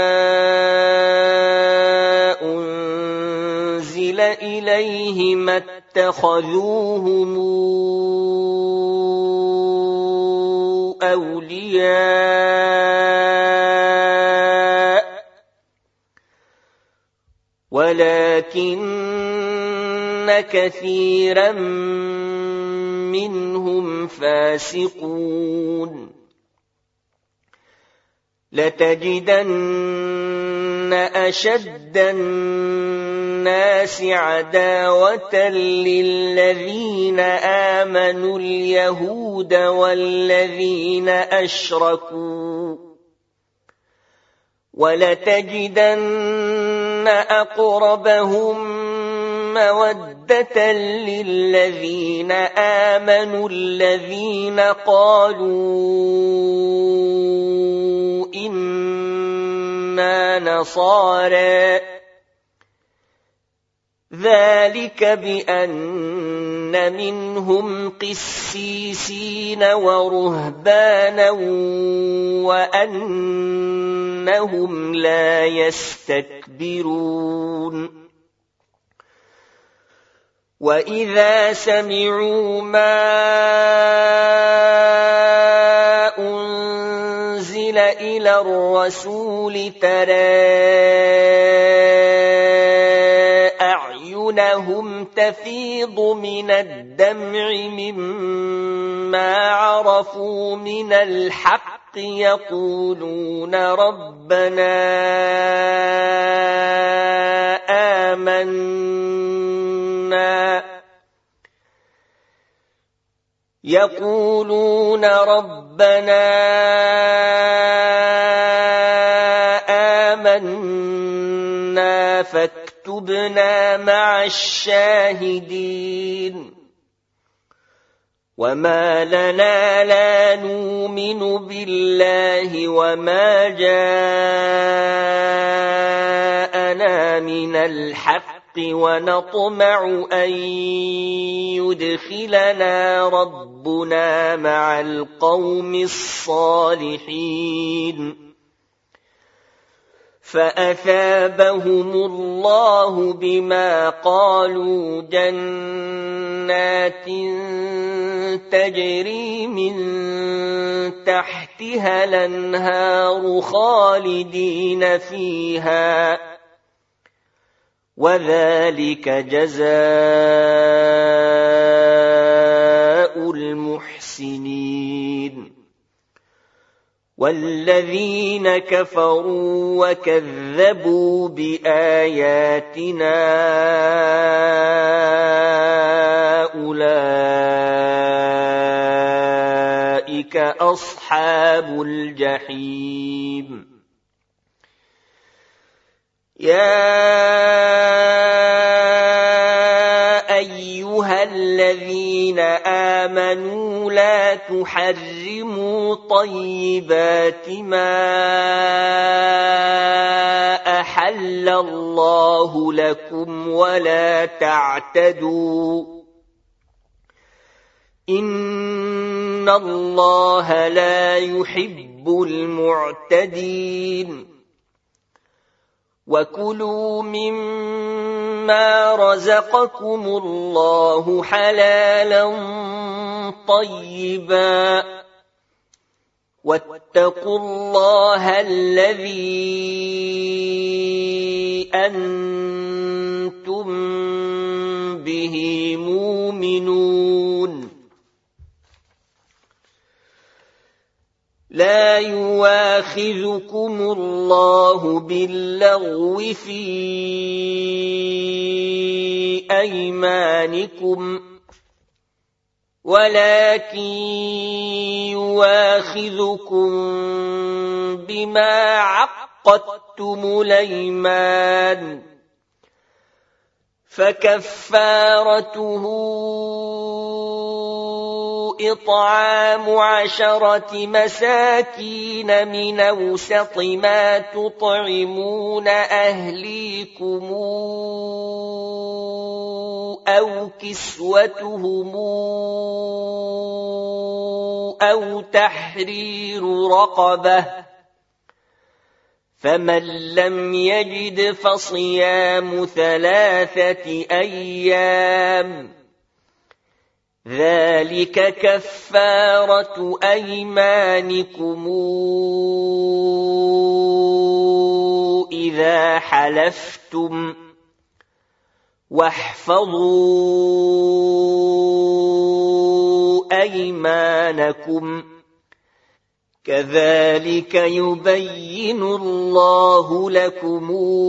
أنزل إليه ما اتخذوهم أولياء ولكن كثيرا منهم فاسقون لتجدن أشد الناس عداوة للذين آمنوا اليهود والذين أشركوا ولتجدن أقربهم مودة للذين آمنوا الذين قالوا إنا نصارى ذلك بأن منهم قسيسين ورهبانا وأنهم لا يستكبرون وإذا سمعوا ما أنزل إلى الرسول ترى أعينهم تفيض من الدمع مما عرفوا من الحق يقولون ربنا آمنا يقولون ربنا آمنا فاكتبنا مع الشاهدين وما لنا لا نؤمن بالله وما جاءنا من الحق ونطمع أن يدخلنا ربنا مع القوم الصالحين فأثابهم الله بما قالوا جنات تجري من تحتها الأنهار خالدين فيها وذلك جزاء المحسنين والذين كفروا وكذبوا بآياتنا أولئك أصحاب الجحيم يا أيها الذين آمنوا لا تحرموا طيبات ما أحل الله لكم ولا تعتدوا إن الله لا يحب المعتدين وكلوا مما رزقكم الله حلالا طيبا واتقوا الله الذي أنتم به مؤمنون لا يواخذكم الله باللغو في أيمانكم ولكن يواخذكم بما عقدتم الأيمان فكفارته إطعام عشرة مساكين من أوسط ما تطعمون أهليكم أو كسوتهم أو تحرير رقبة فمن لم يجد فصيام ثلاثة أيام ذلك كفارة أيمانكم إذا حلفتم واحفظوا أيمانكم كذلك يبين الله لكم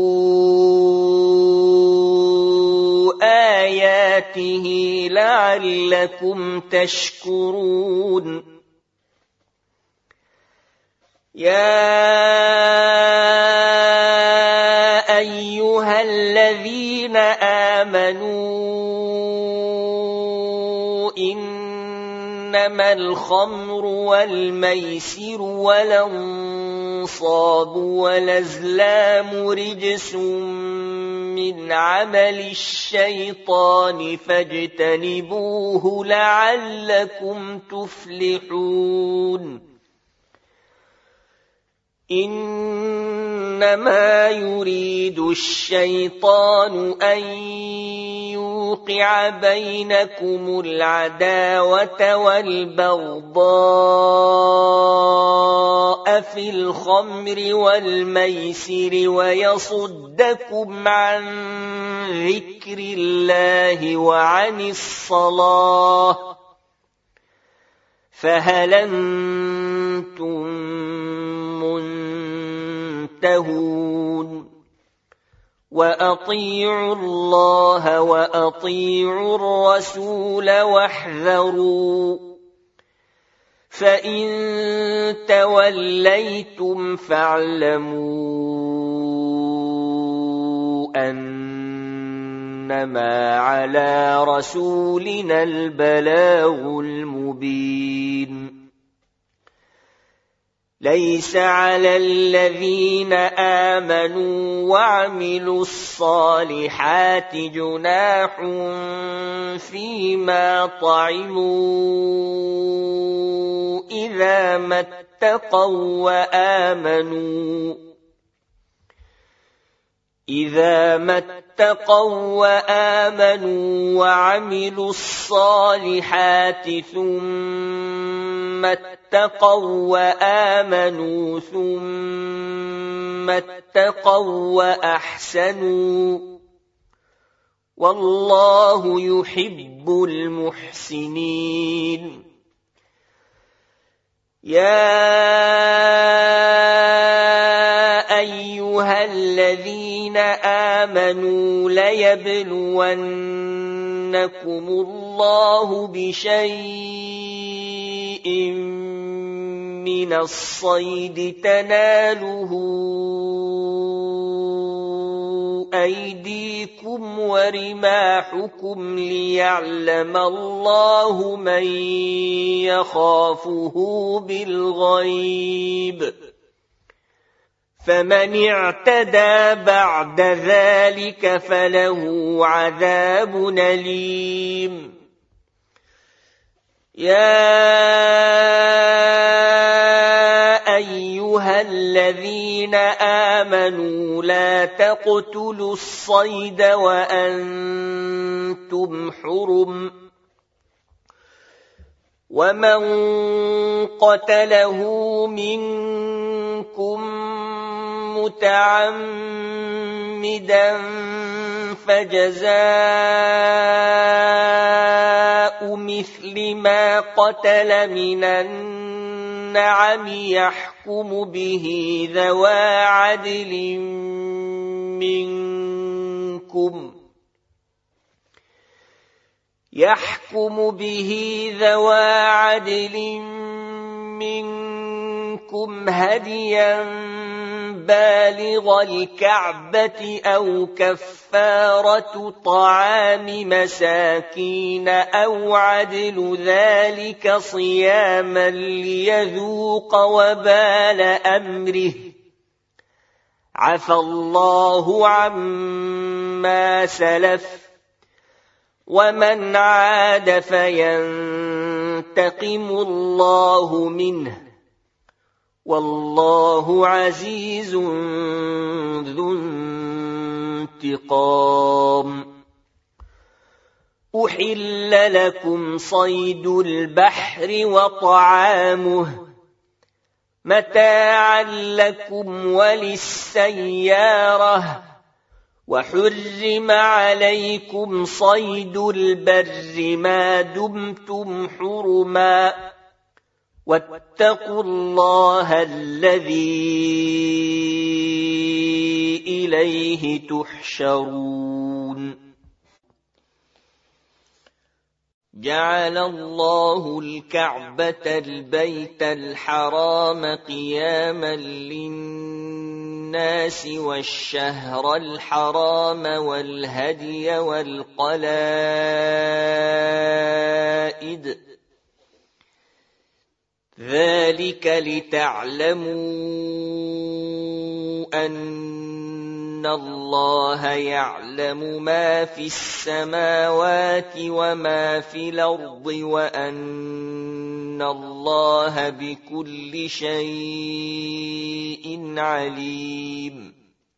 آياته لعلكم تشكرون يا أيها الذين آمنوا إنما الخمر والميسر والأنصاب والأزلام رجس من عمل الشيطان فاجتنبوه لعلكم تفلحون إنما يريد الشيطان أن يوقع بينكم العداوة والبغضاء في الخمر والميسر ويصدكم عن ذكر الله وعن الصلاة فهل أنتم منتهون وأطيعوا الله وأطيعوا الرسول واحذروا فإن توليتم فاعلموا أنما على رسولنا البلاغ المبين ليس على الذين آمنوا وعملوا الصالحات جناح فيما طعموا إذا ما اتقوا وآمنوا إذا ما اتقوا وآمنوا وعملوا الصالحات ثم اتقوا وآمنوا ثم اتقوا وأحسنوا والله يحب المحسنين يا أيها الذين آمنوا ليبلونكم الله بشيء من الصيد تناله أيديكم ورماحكم ليعلم الله من يخافه بالغيب فمن اعتدى بعد ذلك فله عذاب أليم يا أيها الذين آمنوا لا تقتلوا الصيد وأنتم حرم ومن قتله منكم متعمدا فجزاء مثل ما قتل من النعم نعم يحكم به ذوى عدل منكم يحكم به ذوى عدل منكم هديا بالغ الكعبة أو كفارة طعام مساكين أو عدل ذلك صياما ليذوق وبال أمره عفى الله عما سلف ومن عاد فينتقم الله منه والله عزيز ذو انتقام أحل لكم صيد البحر وطعامه متاعا لكم وللسيارة وحرم عليكم صيد البر ما دمتم حرما واتقوا الله الذي إليه تحشرون جعل الله الكعبة البيت الحرام قياما للناس والشهر الحرام والهدي والقلائد ذلك لتعلموا أن الله يعلم ما في السماوات وما في الأرض وأن الله بكل شيء عليم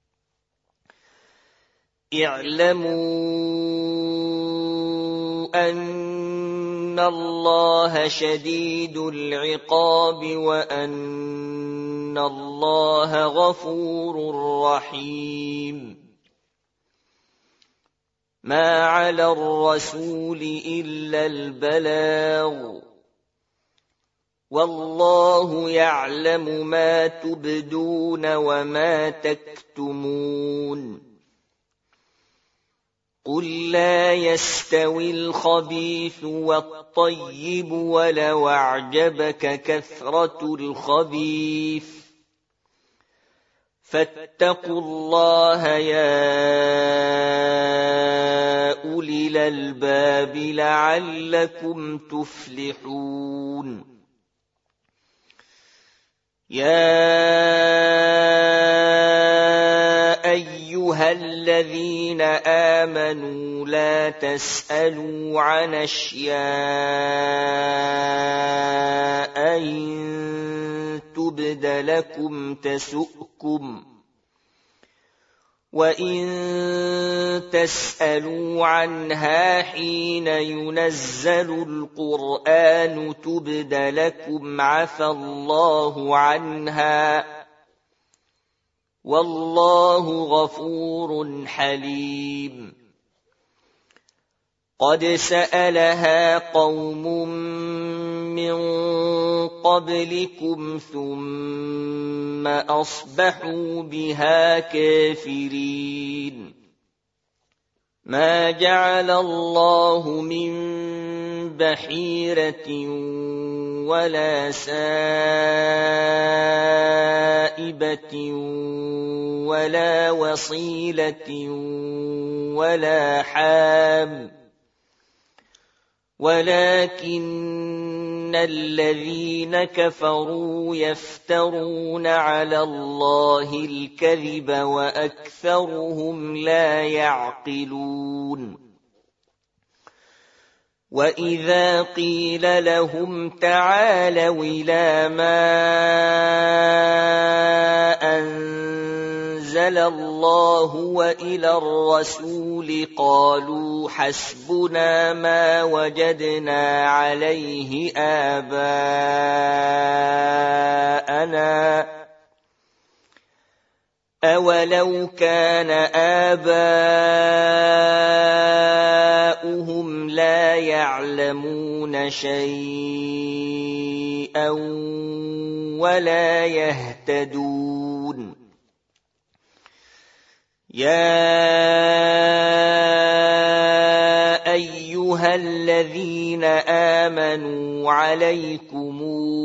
اعلموا أن الله شديد العقاب وأن الله غفور رحيم ما على الرسول إلا البلاغ والله يعلم ما تبدون وما تكتمون قل لا يستوي الخبيث والطيب ولو أعجبك كثرة الخبيث فاتقوا الله يا أولي الألباب لعلكم تفلحون يا أيها الذين آمنوا لا تسألوا عن أشياء إن تبد لكم تسؤكم وإن تسألوا عنها حين ينزل القرآن تبد لكم عفى الله عنها والله غفور حليم قد سألها قوم من قبلكم ثم أصبحوا بها كافرين ما جعل الله من بحيرة ولا سائبة ولا وصيلة ولا حام ولكن الذين كفروا يفترون على الله الكذب وأكثرهم لا يعقلون وإذا قيل لهم تعالوا إلى ما أنزل الله وإلى الرسول قالوا حسبنا ما وجدنا عليه آباءنا أولو كان آباؤهم لا لا يعلمون شيئا ولا يهتدون يا أيها الذين آمنوا عليكم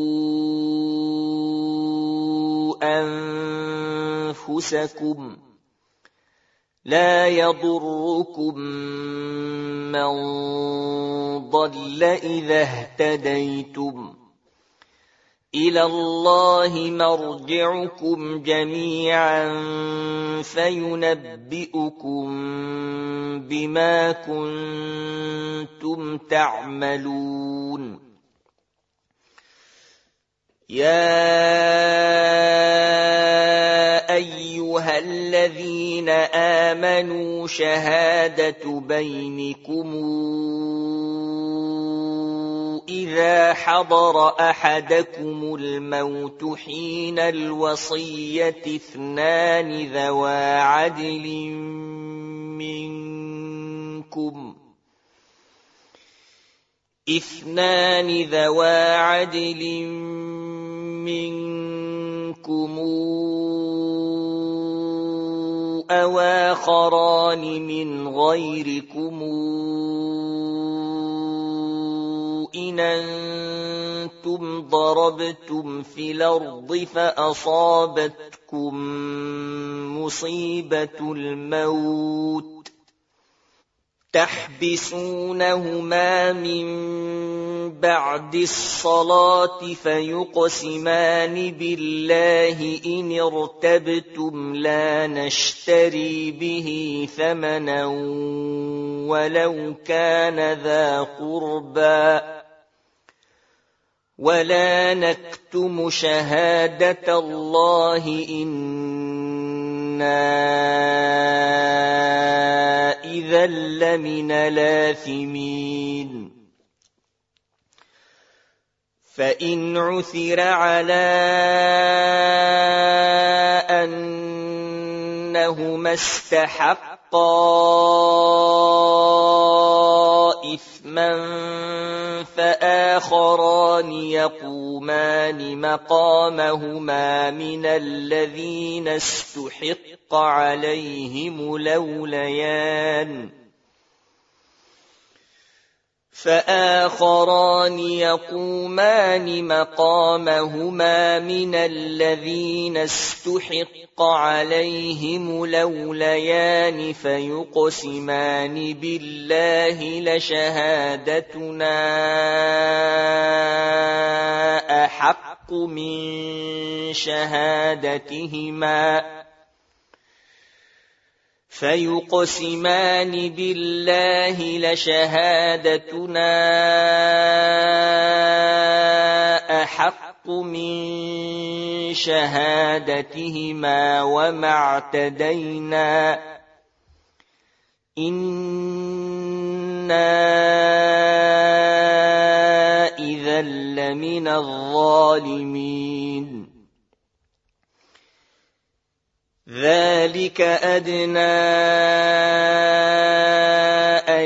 أنفسكم لا يضركم من ضل إذا اهتديتم إلى الله مرجعكم جميعا فينبئكم بما كنتم تعملون يا أيها الذين آمنوا شهادة بينكم إذا حضر أحدكم الموت حين الوصية اثنان ذوى عدل منكم اثنان ذوى عدل منكم أو آخران من غيركم إن أنتم ضربتم في الأرض فأصابتكم مصيبة الموت تحبسونهما من بعد الصلاة فيقسمان بالله إن ارتبتم لا نشتري به ثمنا ولو كان ذا قربى ولا نكتم شهادة الله إنا إذا لمن الآثمين فإن عثر على أنهما استحقا إثما فآخران يقومان مقامهما من الذين استحق عليهم الأوليان فآخران يقومان مقامهما من الذين استحق عليهم الأوليان فيقسمان بالله لشهادتنا أحق من شهادتهما فيقسمان بالله لشهادتنا أحق من شهادتهما وما اعتدينا إنا إذا لمن الظالمين ذلك أدنى أن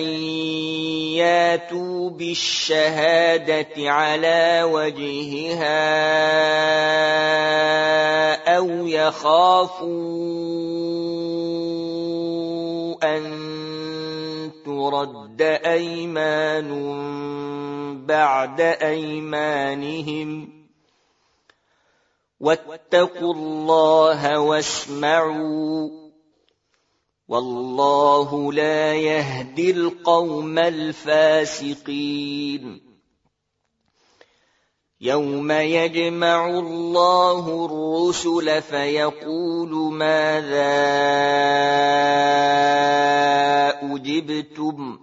ياتوا بالشهادة على وجهها أو يخافوا أن ترد أيمان بعد أيمانهم واتقوا الله واسمعوا والله لا يهدي القوم الفاسقين يوم يجمع الله الرسل فيقول ماذا أجبتم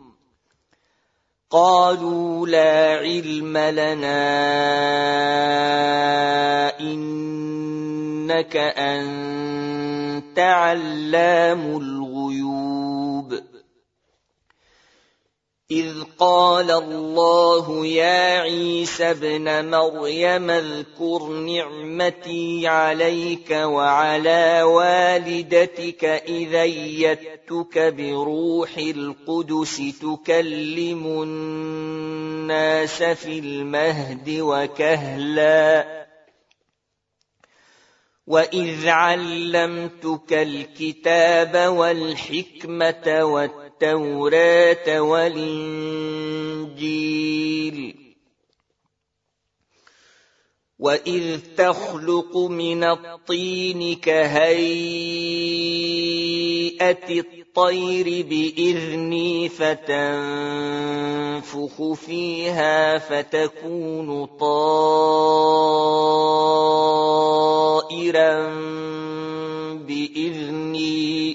قالوا لا علم لنا إنك أنت علام الغيوب إذ قال الله يا عيسى ابن مريم اذكر نعمتي عليك وعلى والدتك إذ أيدتك وأيدتك بروح القدس تكلم الناس في المهد وكهلا وإذ علمتك الكتاب والحكمة والتوراة والإنجيل وإذ تخلق من الطين كهيئة الطير بإذني فتنفخ فيها فتكون طائرا بإذني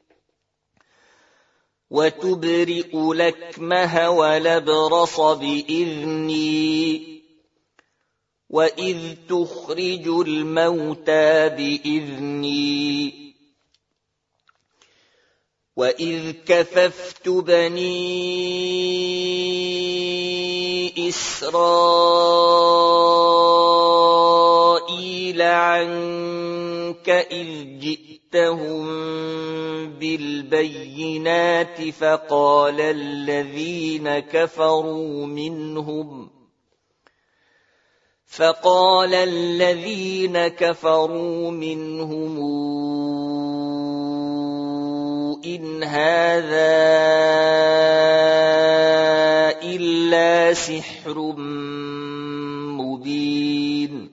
وتبرئ الأكمه والأبرص بإذني وإذ تخرج الموتى بإذني وإذ كففت بني إسرائيل عنك إذ جئتهم بالبينات فقال الذين كفروا منهم فقال الذين كفروا منهم إن هذا إلا سحر مبين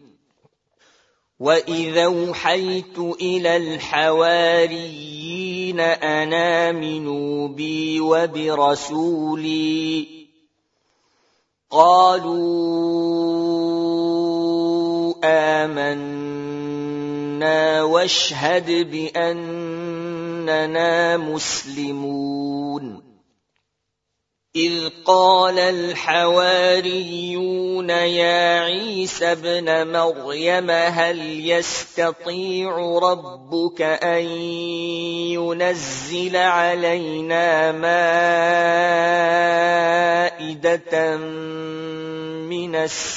وإذا أوحيت إلى الحواريين أن آمنوا بي وبرسولي قالوا آمنا واشهد بأننا مسلمون إذ قال الحواريون يا عيسى ابن مريم هل يستطيع ربك أن ينزل علينا مائدة من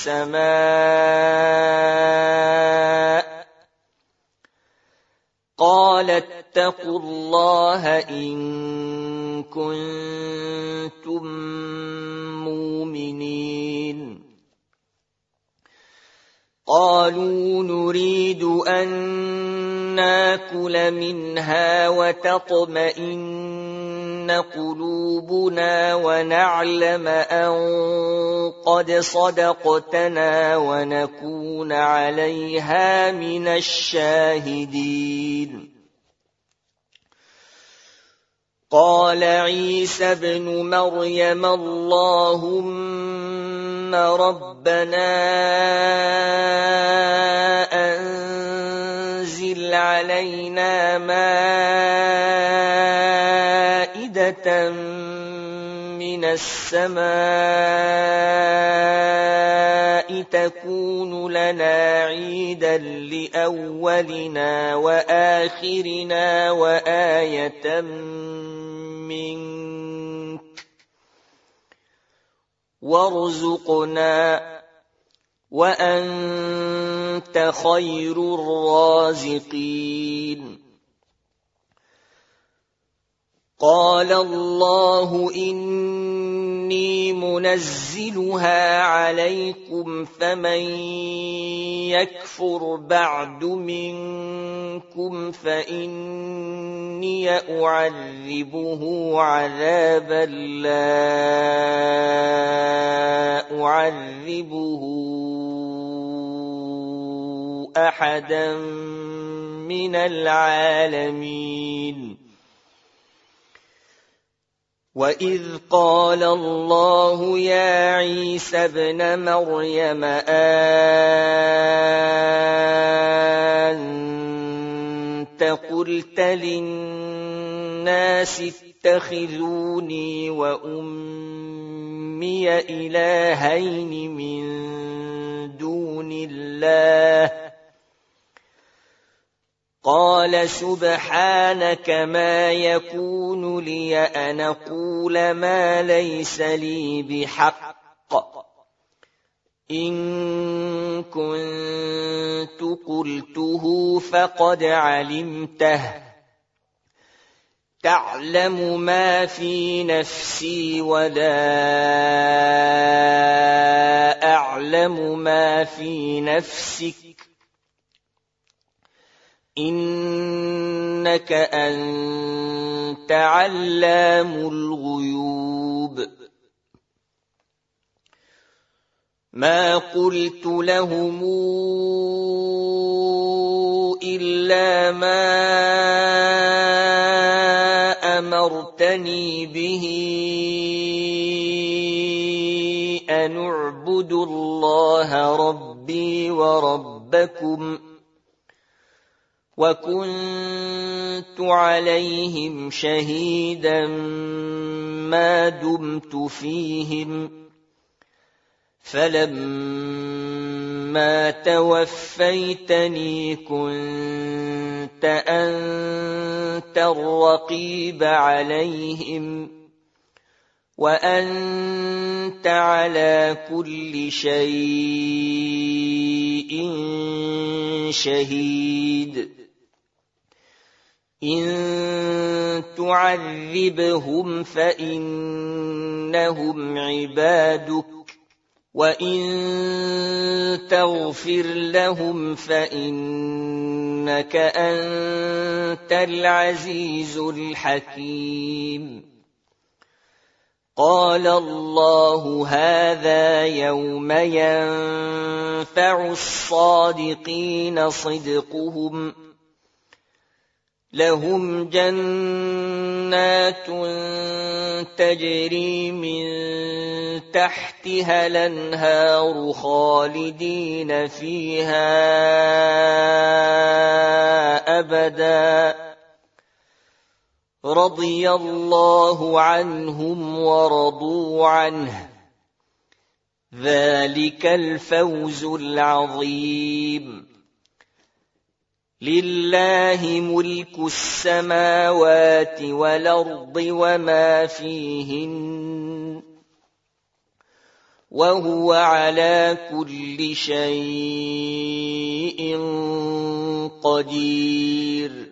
السماء قال اتقوا الله إن كنتم مؤمنين قالوا نريد أن ناكل منها وتطمئن قلوبنا ونعلم أن قد صدقتنا ونكون عليها من الشاهدين قال عيسى ابن مريم اللهم ربنا أنزل علينا مائدة من السماء تكون لنا عيدا لأولنا وآخرنا وآية منك وارزقنا وأنت خير الرازقين قال الله إني منزلها عليكم فمن يكفر بعد منكم فإني أعذبه عذابا لا أعذبه أحدا من العالمين وإذ قال الله يا عيسى ابن مريم أنت قلت للناس اتخذوني وأمي إلهين من دون الله قال سبحانك ما يكون لي أن أقول ما ليس لي بحق إن كنت قلته فقد علمته تعلم ما في نفسي ولا أعلم ما في نفسك إنك أنت علام الغيوب ما قلت لهم إلا ما أمرتني به أن اعبدوا الله ربي وربكم وكنت عليهم شهيدا ما دمت فيهم فلما توفيتني كنت أنت الرقيب عليهم وأنت على كل شيء شهيد إن تعذبهم فإنهم عبادك وإن تغفر لهم فإنك أنت العزيز الحكيم قال الله هذا يوم ينفع الصادقين صدقهم لهم جنات تجري من تحتها الأنهار خالدين فيها أبدا رضي الله عنهم ورضوا عنه ذلك الفوز العظيم لله ملك السماوات والأرض وما فيهن وهو على كل شيء قدير